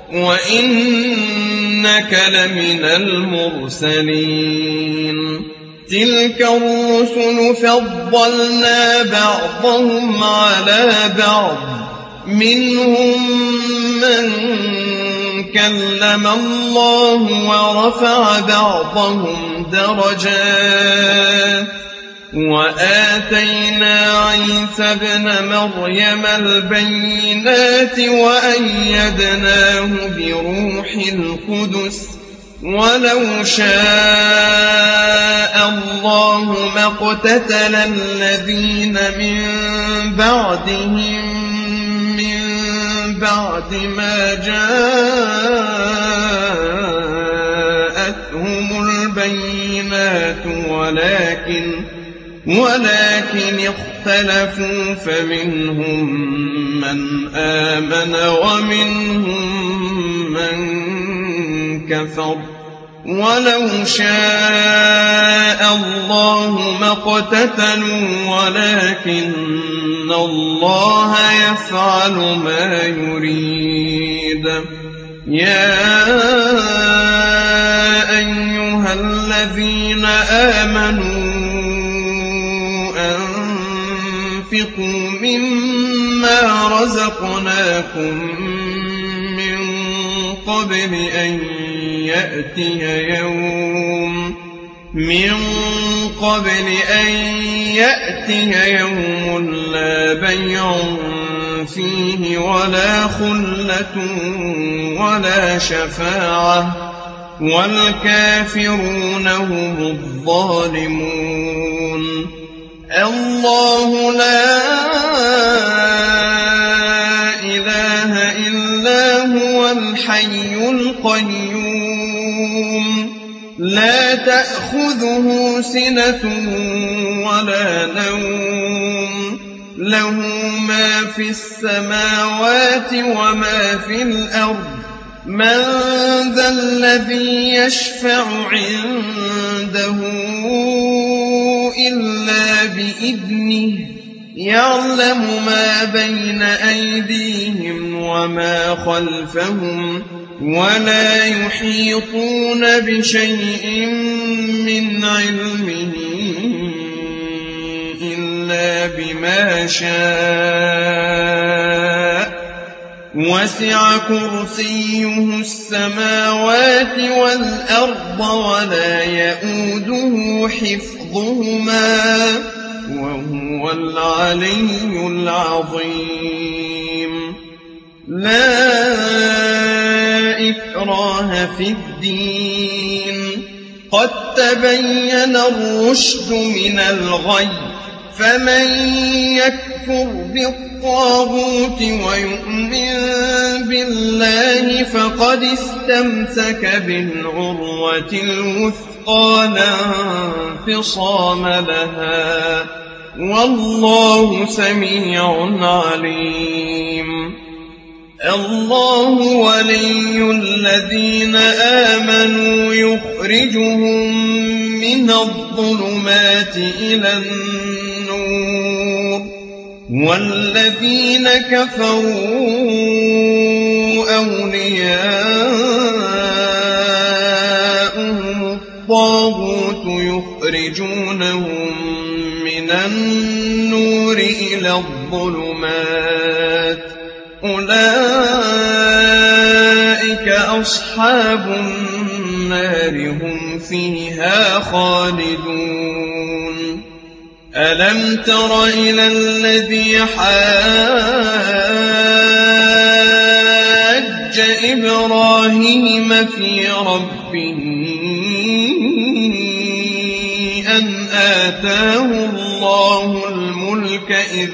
وإنك لمن المرسلين تلك الرسل فضلنا بعضهم على بعض منهم من كلم الله ورفع بعضهم درجات وآتينا عيسى ابن مريم البينات وأيدناه بروح القدس ولو شاء الله ما اقتتل الذين من بعدهم من بعد ما جاءتهم البينات ولكن اختلفوا فمنهم من آمن ومنهم من كفر ولو شاء الله ما اقتتلوا ولكن الله يفعل ما يريد يا أيها الذين آمنوا أنفقوا مما رزقناكم من قبل أن يأتي يوم لا بيع فيه ولا خلة ولا شفاعة والكافرون هم الظالمون الله لا إله إلا هو الحي القيوم لا تأخذه سنة ولا نوم له ما في السماوات وما في الأرض من ذا الذي يشفع عنده إلا بإذنه يعلم ما بين أيديهم وما خلفهم ولا يحيطون بشيء من علمه إلا بما شاء وسع كرسيه السماوات والأرض ولا يؤوده حفظهما وهو العلي العظيم لا إكراه في الدين قد تبين الرشد من الغي فمن يكفر بالطاغوت ويؤمن بالله فقد استمسك بالعروة الوثقى لا انفصام لها والله سميع عليم الله ولي الذين آمنوا يخرجهم من الظلمات إلى النور والذين كفروا أولياءهم من النور إلى الظلمات أولئك أصحاب النار هم فيها خالدون ألم تر إلى الذي حاج إبراهيم في ربه أن آتاه الله الملك إذ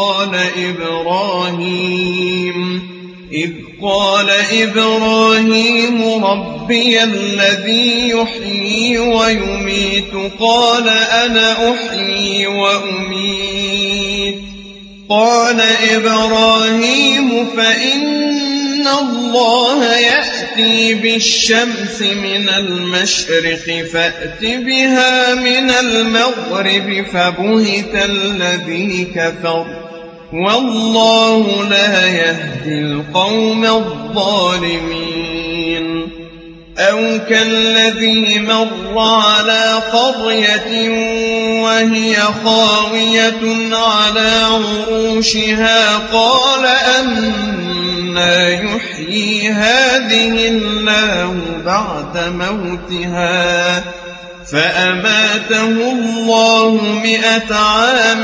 قال إبراهيم ربي الذي يحيي ويميت قال أنا أحيي وأميت قال إبراهيم فإن الله يأتي بالشمس من المشرق فأت بها من المغرب فبهت الذي كفر والله لا يهدي القوم الظالمين أو كالذي مر على قرية وهي خاوية على عروشها قال أنى يحيي هذه الله بعد موتها فأماته الله 100 عام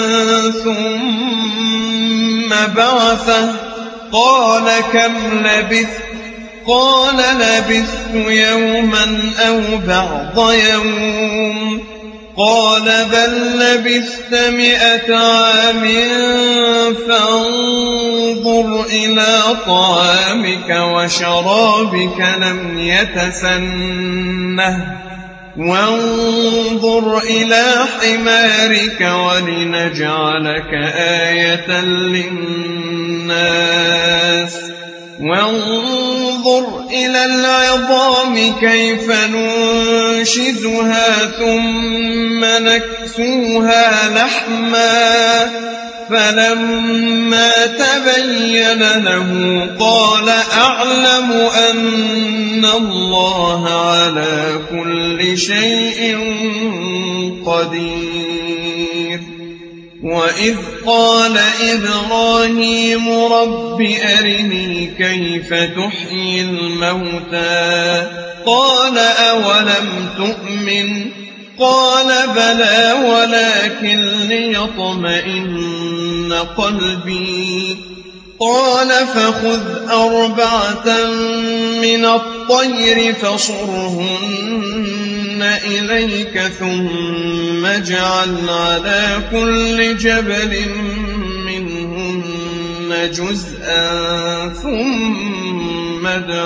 ثم بعثه قال كم لبثت قال لبثت يوما أو بعض يوم قال بل لبثت 100 عام فانظر إلى طعامك وشرابك لم يتسنه وانظر إلى حمارك ولنجعلك آية للناس وانظر إلى العظام كيف ننشزها ثم نكسوها لحما فلما تبين له قال أعلم أن الله على كل شيء قدير وإذ قال إبراهيم رب أرني كيف تحيي الموتى قال أولم تؤمن قال بلى ولكن ليطمئن قلبي قال فخذ 4 من الطير فصرهن إليك ثم اجعل على كل جبل منهن جزءا ثم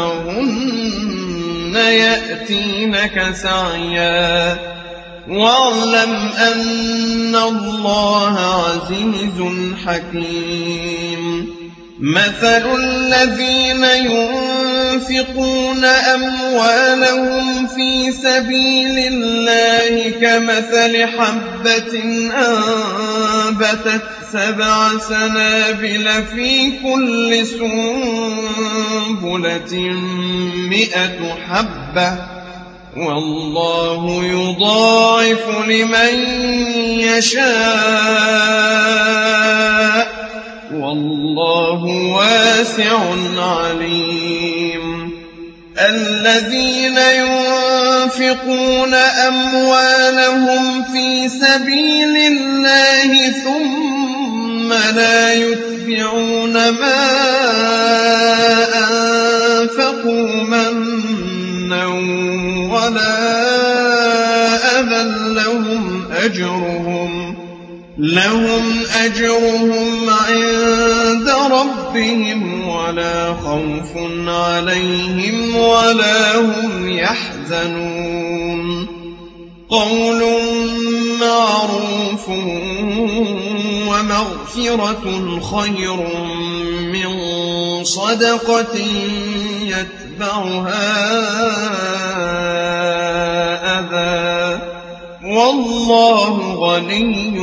ادعهن يأتينك سعيا واعلم أن الله عزيز حكيم مثل الذين ينفقون أموالهم في سبيل الله كمثل حبة أنبتت 7 سنابل في كل سنبلة 100 حبة والله يضاعف لمن يشاء والله واسع عليم الذين ينفقون أموالهم في سبيل الله ثم لا يتبعون ما أنفقوا منا ولا أذى لهم أجرهم عند ربهم ولا خوف عليهم ولا هم يحزنون قول معروف ومغفرة خير من صدقة يتبعها أذى والله غني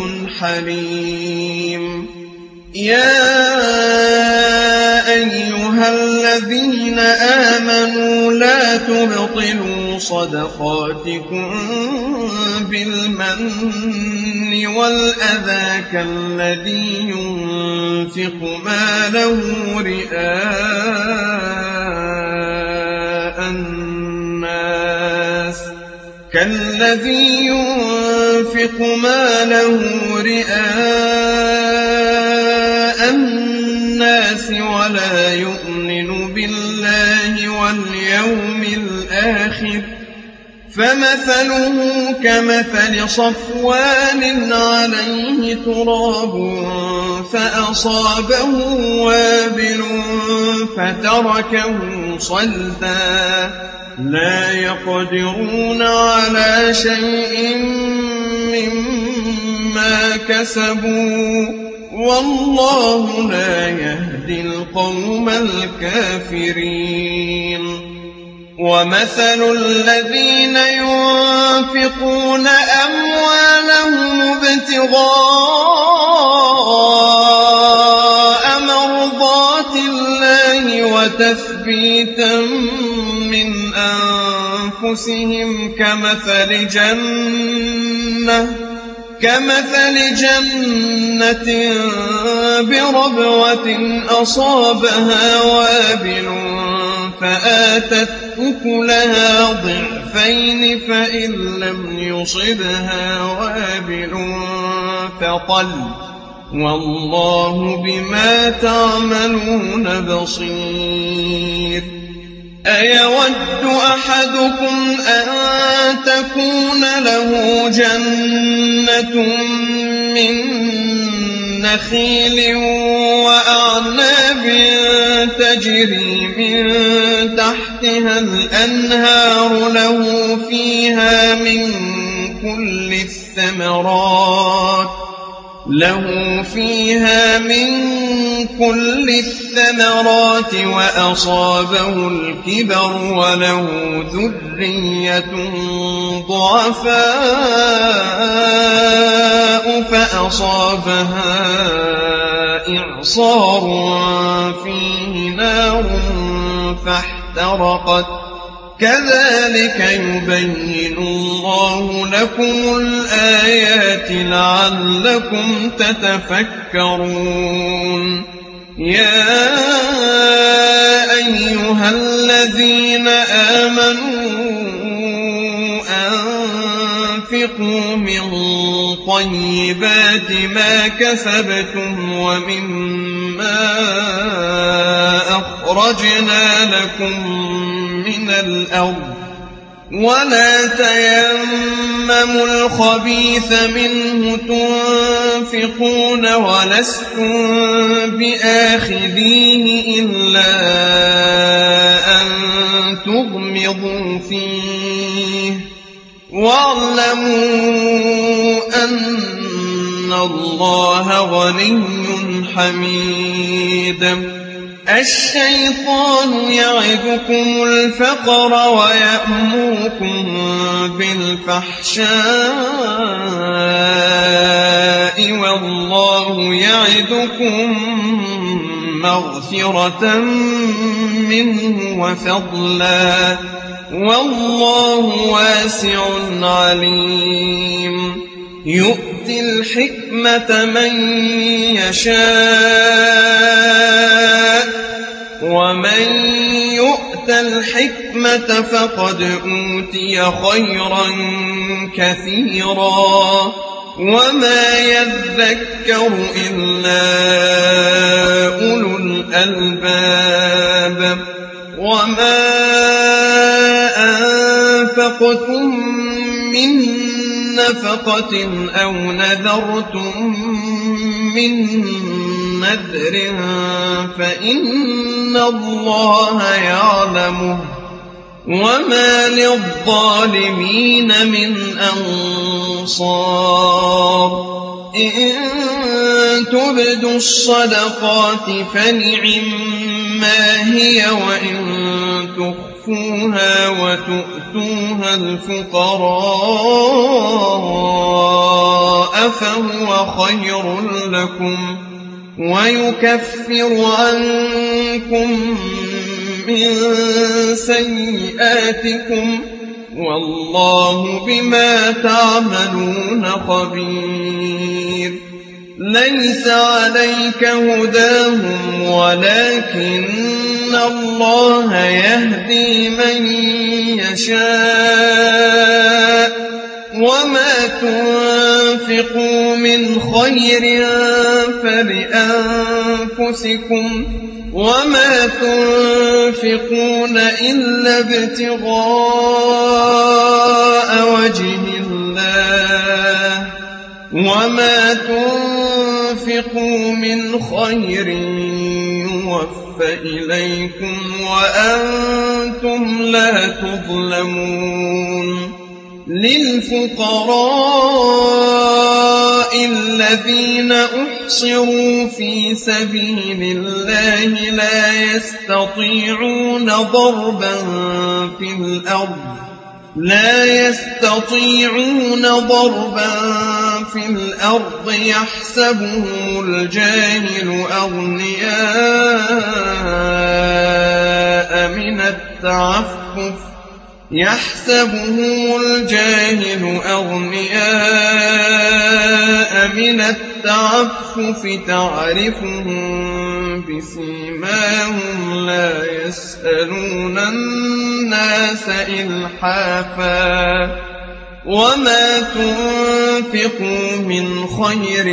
حليم يا أيها الذين آمنوا لا تبطلوا صدقاتكم بالمن والأذى كالذي ينفق ماله رئاء الناس ولا يؤمن بالله واليوم الآخر فمثله كمثل صفوان عليه تراب فأصابه وابل فتركه صلدا لا يقدرون على شيء مما كسبوا والله لا يهدي القوم الكافرين ومثل الذين ينفقون أموالهم ابتغاء مرضات الله وتثبيتا من أنفسهم كمثل جنة بربوة أصابها وابل فآتت أكلها ضعفين فإن لم يصبها وابل فطل والله بما تعملون بصير أيود أحدكم أن تكون له جنة من نخيل وأعناب تجري من تحتها الأنهار له فيها من كل الثمرات وأصابه الكبر وله ذرية ضعفاء فأصابها إعصار فيه نار فاحترقت كذلك يبين الله لكم الآيات لعلكم تتفكرون يا أيها الذين آمنوا أنفقوا من طيبات ما كسبتم ومما أخرجنا لكم من الأرض ولا تيمموا الخبيث منه تنفقون ولستم بآخذيه إلا أن تغمضوا فيه واعلموا أن الله غني حميد الشيطان يعدكم الفقر ويأمركم بالفحشاء والله يعدكم مغفرة منه وفضلا والله واسع عليم يؤتي الحكمة من يشاء ومن يؤت الحكمة فقد أوتي خيرا كثيرا وما يذكر إلا أولو الألباب وما أنفقتم من نفقة أو نذرتم من نذر فإن الله يعلمه وما للظالمين من أنصار إن تبدوا الصدقات فنعما هي وإن تخفوها وتؤتوها الفقراء فهو خير لكم ويكفر عنكم من سيئاتكم والله بما تعملون خبير ليس عليك هداهم ولكن الله يهدي من يشاء وما تنفقوا من خير فلأنفسكم وما تنفقون إلا ابتغاء وجه الله وما تنفقوا من خير يوفى إليكم وأنتم لا تظلمون للفقراء الذين أحصروا في سبيل الله لا يستطيعون ضربا في الأرض يحسبهم الجاهل أغنياء من التعفف تعرفهم بسيماهم لا يسألون الناس إلحافا وما تنفقوا من خير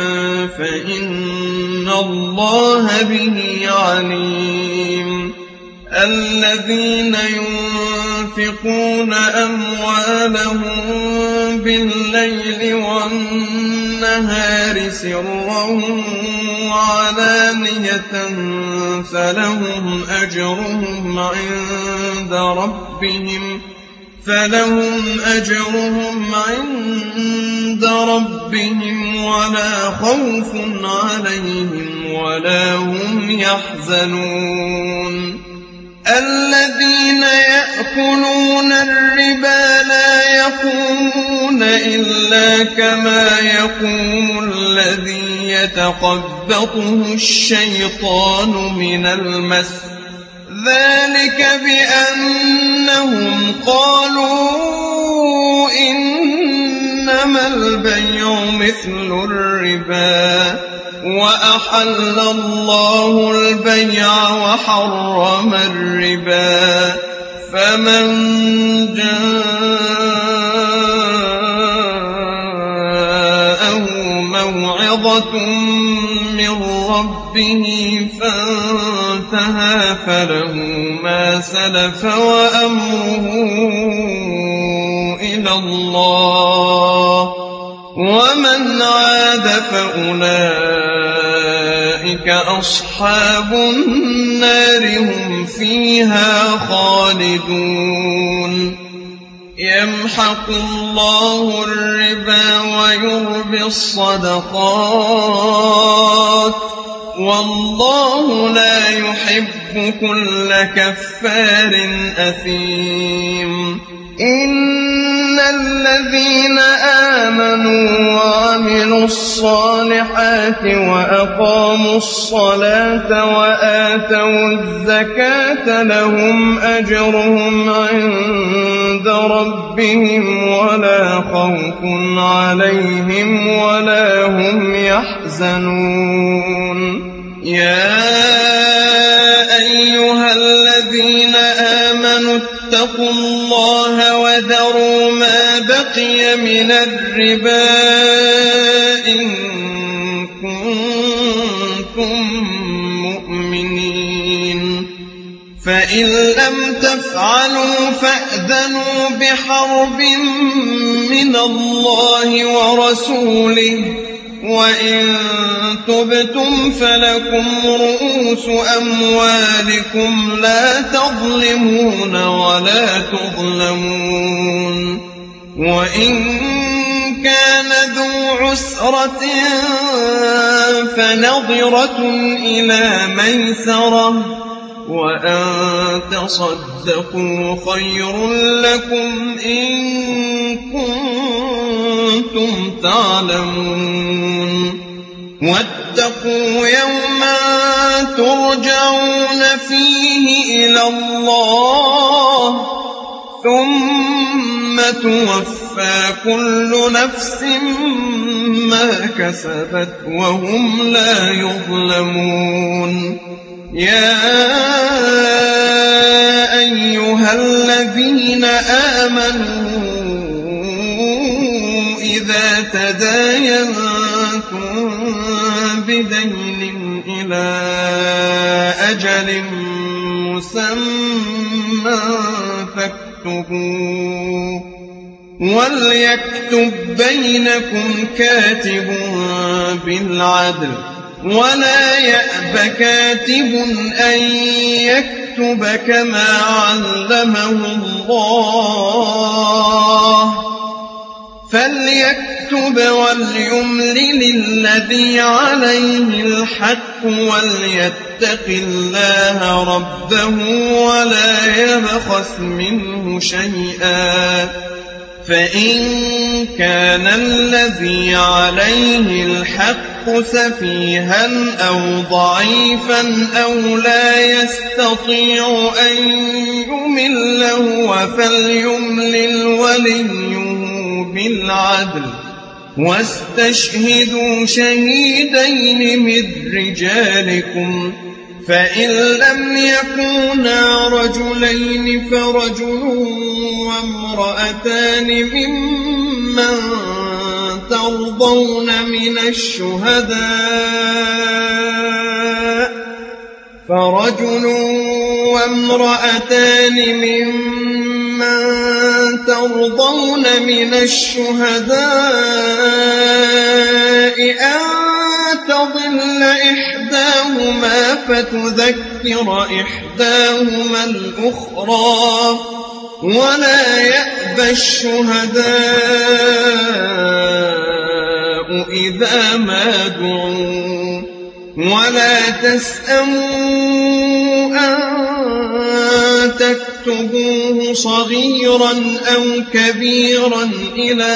فإن الله به عليم الذين ينفقون أموالهم بالليل والنهار سرا وعلانية فلهم أجرهم عند ربهم ولا خوف عليهم ولا هم يحزنون الذين يأكلون الربا لا يقومون إلا كما يقوم الذي يتخبطه الشيطان من المس ذلك بأنهم قالوا إنما البيع مثل الربا وأحل الله البيع وحرم الربا فمن جاءه موعظة من ربه فانتهى فله ما سلف وأمره إلى الله ومن عاد فأولئك أصحاب النار هم فيها خالدون يمحق الله الربا ويربي الصدقات والله لا يحب كل كفار أثيم إن الذين آمنوا وعملوا الصالحات وأقاموا الصلاة وآتوا الزكاة لهم أجرهم عند ربهم ولا خوف عليهم ولا هم يحزنون يا أيها الذين آمنوا اتقوا الله وذروا ما بقي من الربا إن كنتم مؤمنين فإن لم تفعلوا فأذنوا بحرب من الله ورسوله وإن تبتم فلكم رؤوس أموالكم لا تظلمون ولا تظلمون وإن كان ذو عسرة فنظرة إلى ميسرة وأن تصدقوا خير لكم إن كنتم تعلمون واتقوا يوما ترجعون فيه إلى الله ثم توفى كل نفس ما كسبت وهم لا يظلمون يا أيها الذين آمنوا إذا تداينتم بدين إلى أجل مسمى فاكتبوه وليكتب بينكم كاتب بالعدل ولا يأب كاتب أن يكتب كما علمه الله فليكتب وليملل الذي عليه الحق وليتق الله ربه ولا يبخس منه شيئا فإن كان الذي عليه الحق سفيها أو ضعيفا أو لا يستطيع أن يمل هو فليملل وليه بالعدل واستشهدوا شهيدين من رجالكم فإن لم يكونا رجلين فرجل وامرأتان ممن ترضون من الشهداء أن تضل إحداهما فتذكر إحداهما الأخرى ولا يأبى الشهداء إذا ما دعوا ولا تسأموا أن تكتبوه صغيرا أو كبيرا إلى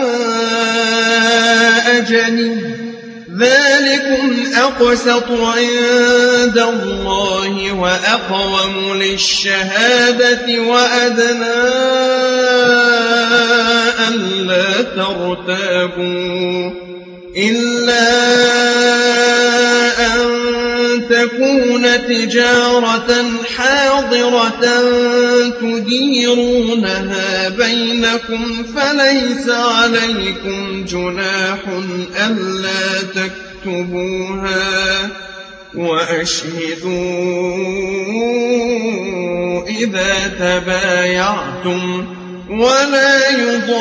أجله ذلكم أقسط عند الله وأقوم للشهادة وأدنى ألا ترتابوا إلا أن تكون تجارة حاضرة تديرونها بينكم فليس عليكم جناح ألا تكتبوها وأشهدوا إذا تبايعتم ولا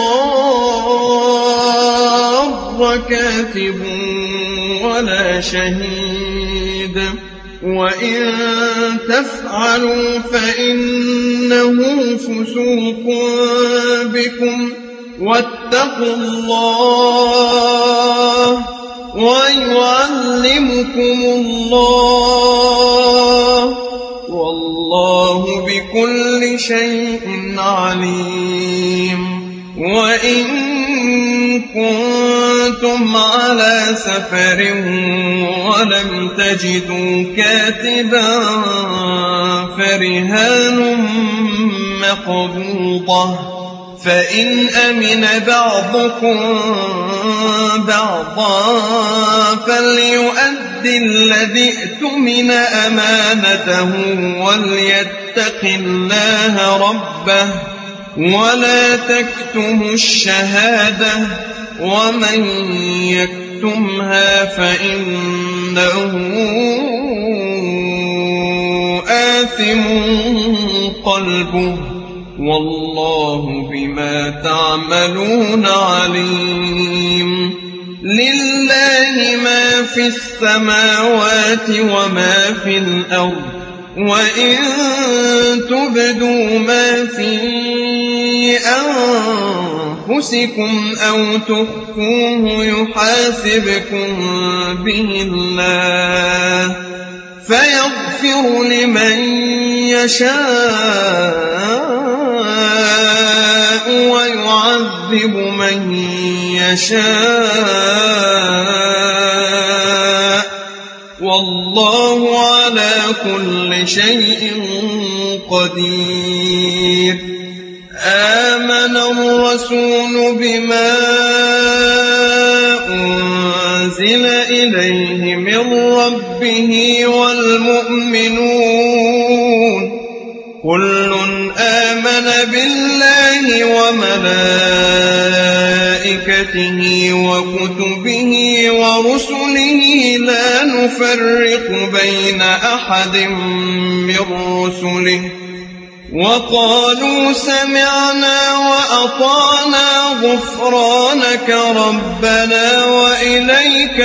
يضار كاتب ولا شهيد وإن تفعلوا فإنه فسوق بكم واتقوا الله ويعلمكم الله والله بكل شيء عليم وإن كنتم على سفر ولم تجدوا كاتبا فرهان مقبوضة فإن أمن بعضكم بعضا فليؤد الذي اؤتمن أمانته وليتق الله ربه ولا تكتموا الشهادة ومن يكتمها فإنه آثم قلبه والله بما تعملون عليم لله ما في السماوات وما في الأرض وإن تبدوا ما في أنفسكم أو تخفوه يحاسبكم به الله فيغفر لمن يشاء ويعذب من يشاء والله على كل شيء قدير. آمن الرسول بما أنزل إليه من ربه والمؤمنون كل آمن بالله وملائكته وكتبه ورسله لا نفرق بين أحد من رسله وقالوا سمعنا وأطعنا غفرانك ربنا وإليك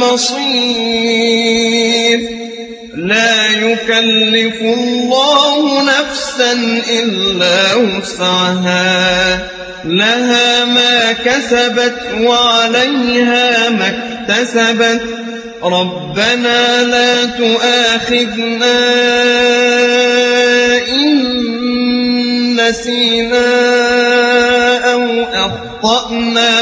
المصير. لا يكلف الله نفسا إلا وسعها لها ما كسبت وعليها ما اكتسبت ربنا لا تؤاخذنا إن نسينا أو أخطأنا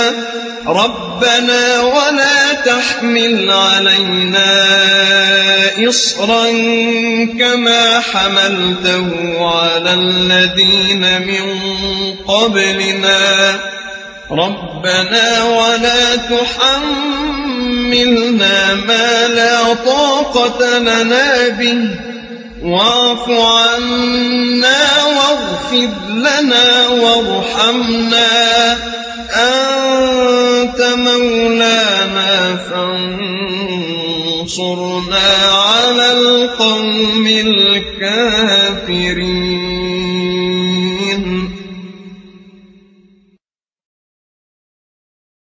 ربنا ولا تحمل علينا إصرا كما حملته على الذين من قبلنا ربنا ولا تحملنا ما لا طاقة لنا به واعف عنا واغفر لنا وارحمنا أنت مولانا فانصرنا على القوم الكافرين.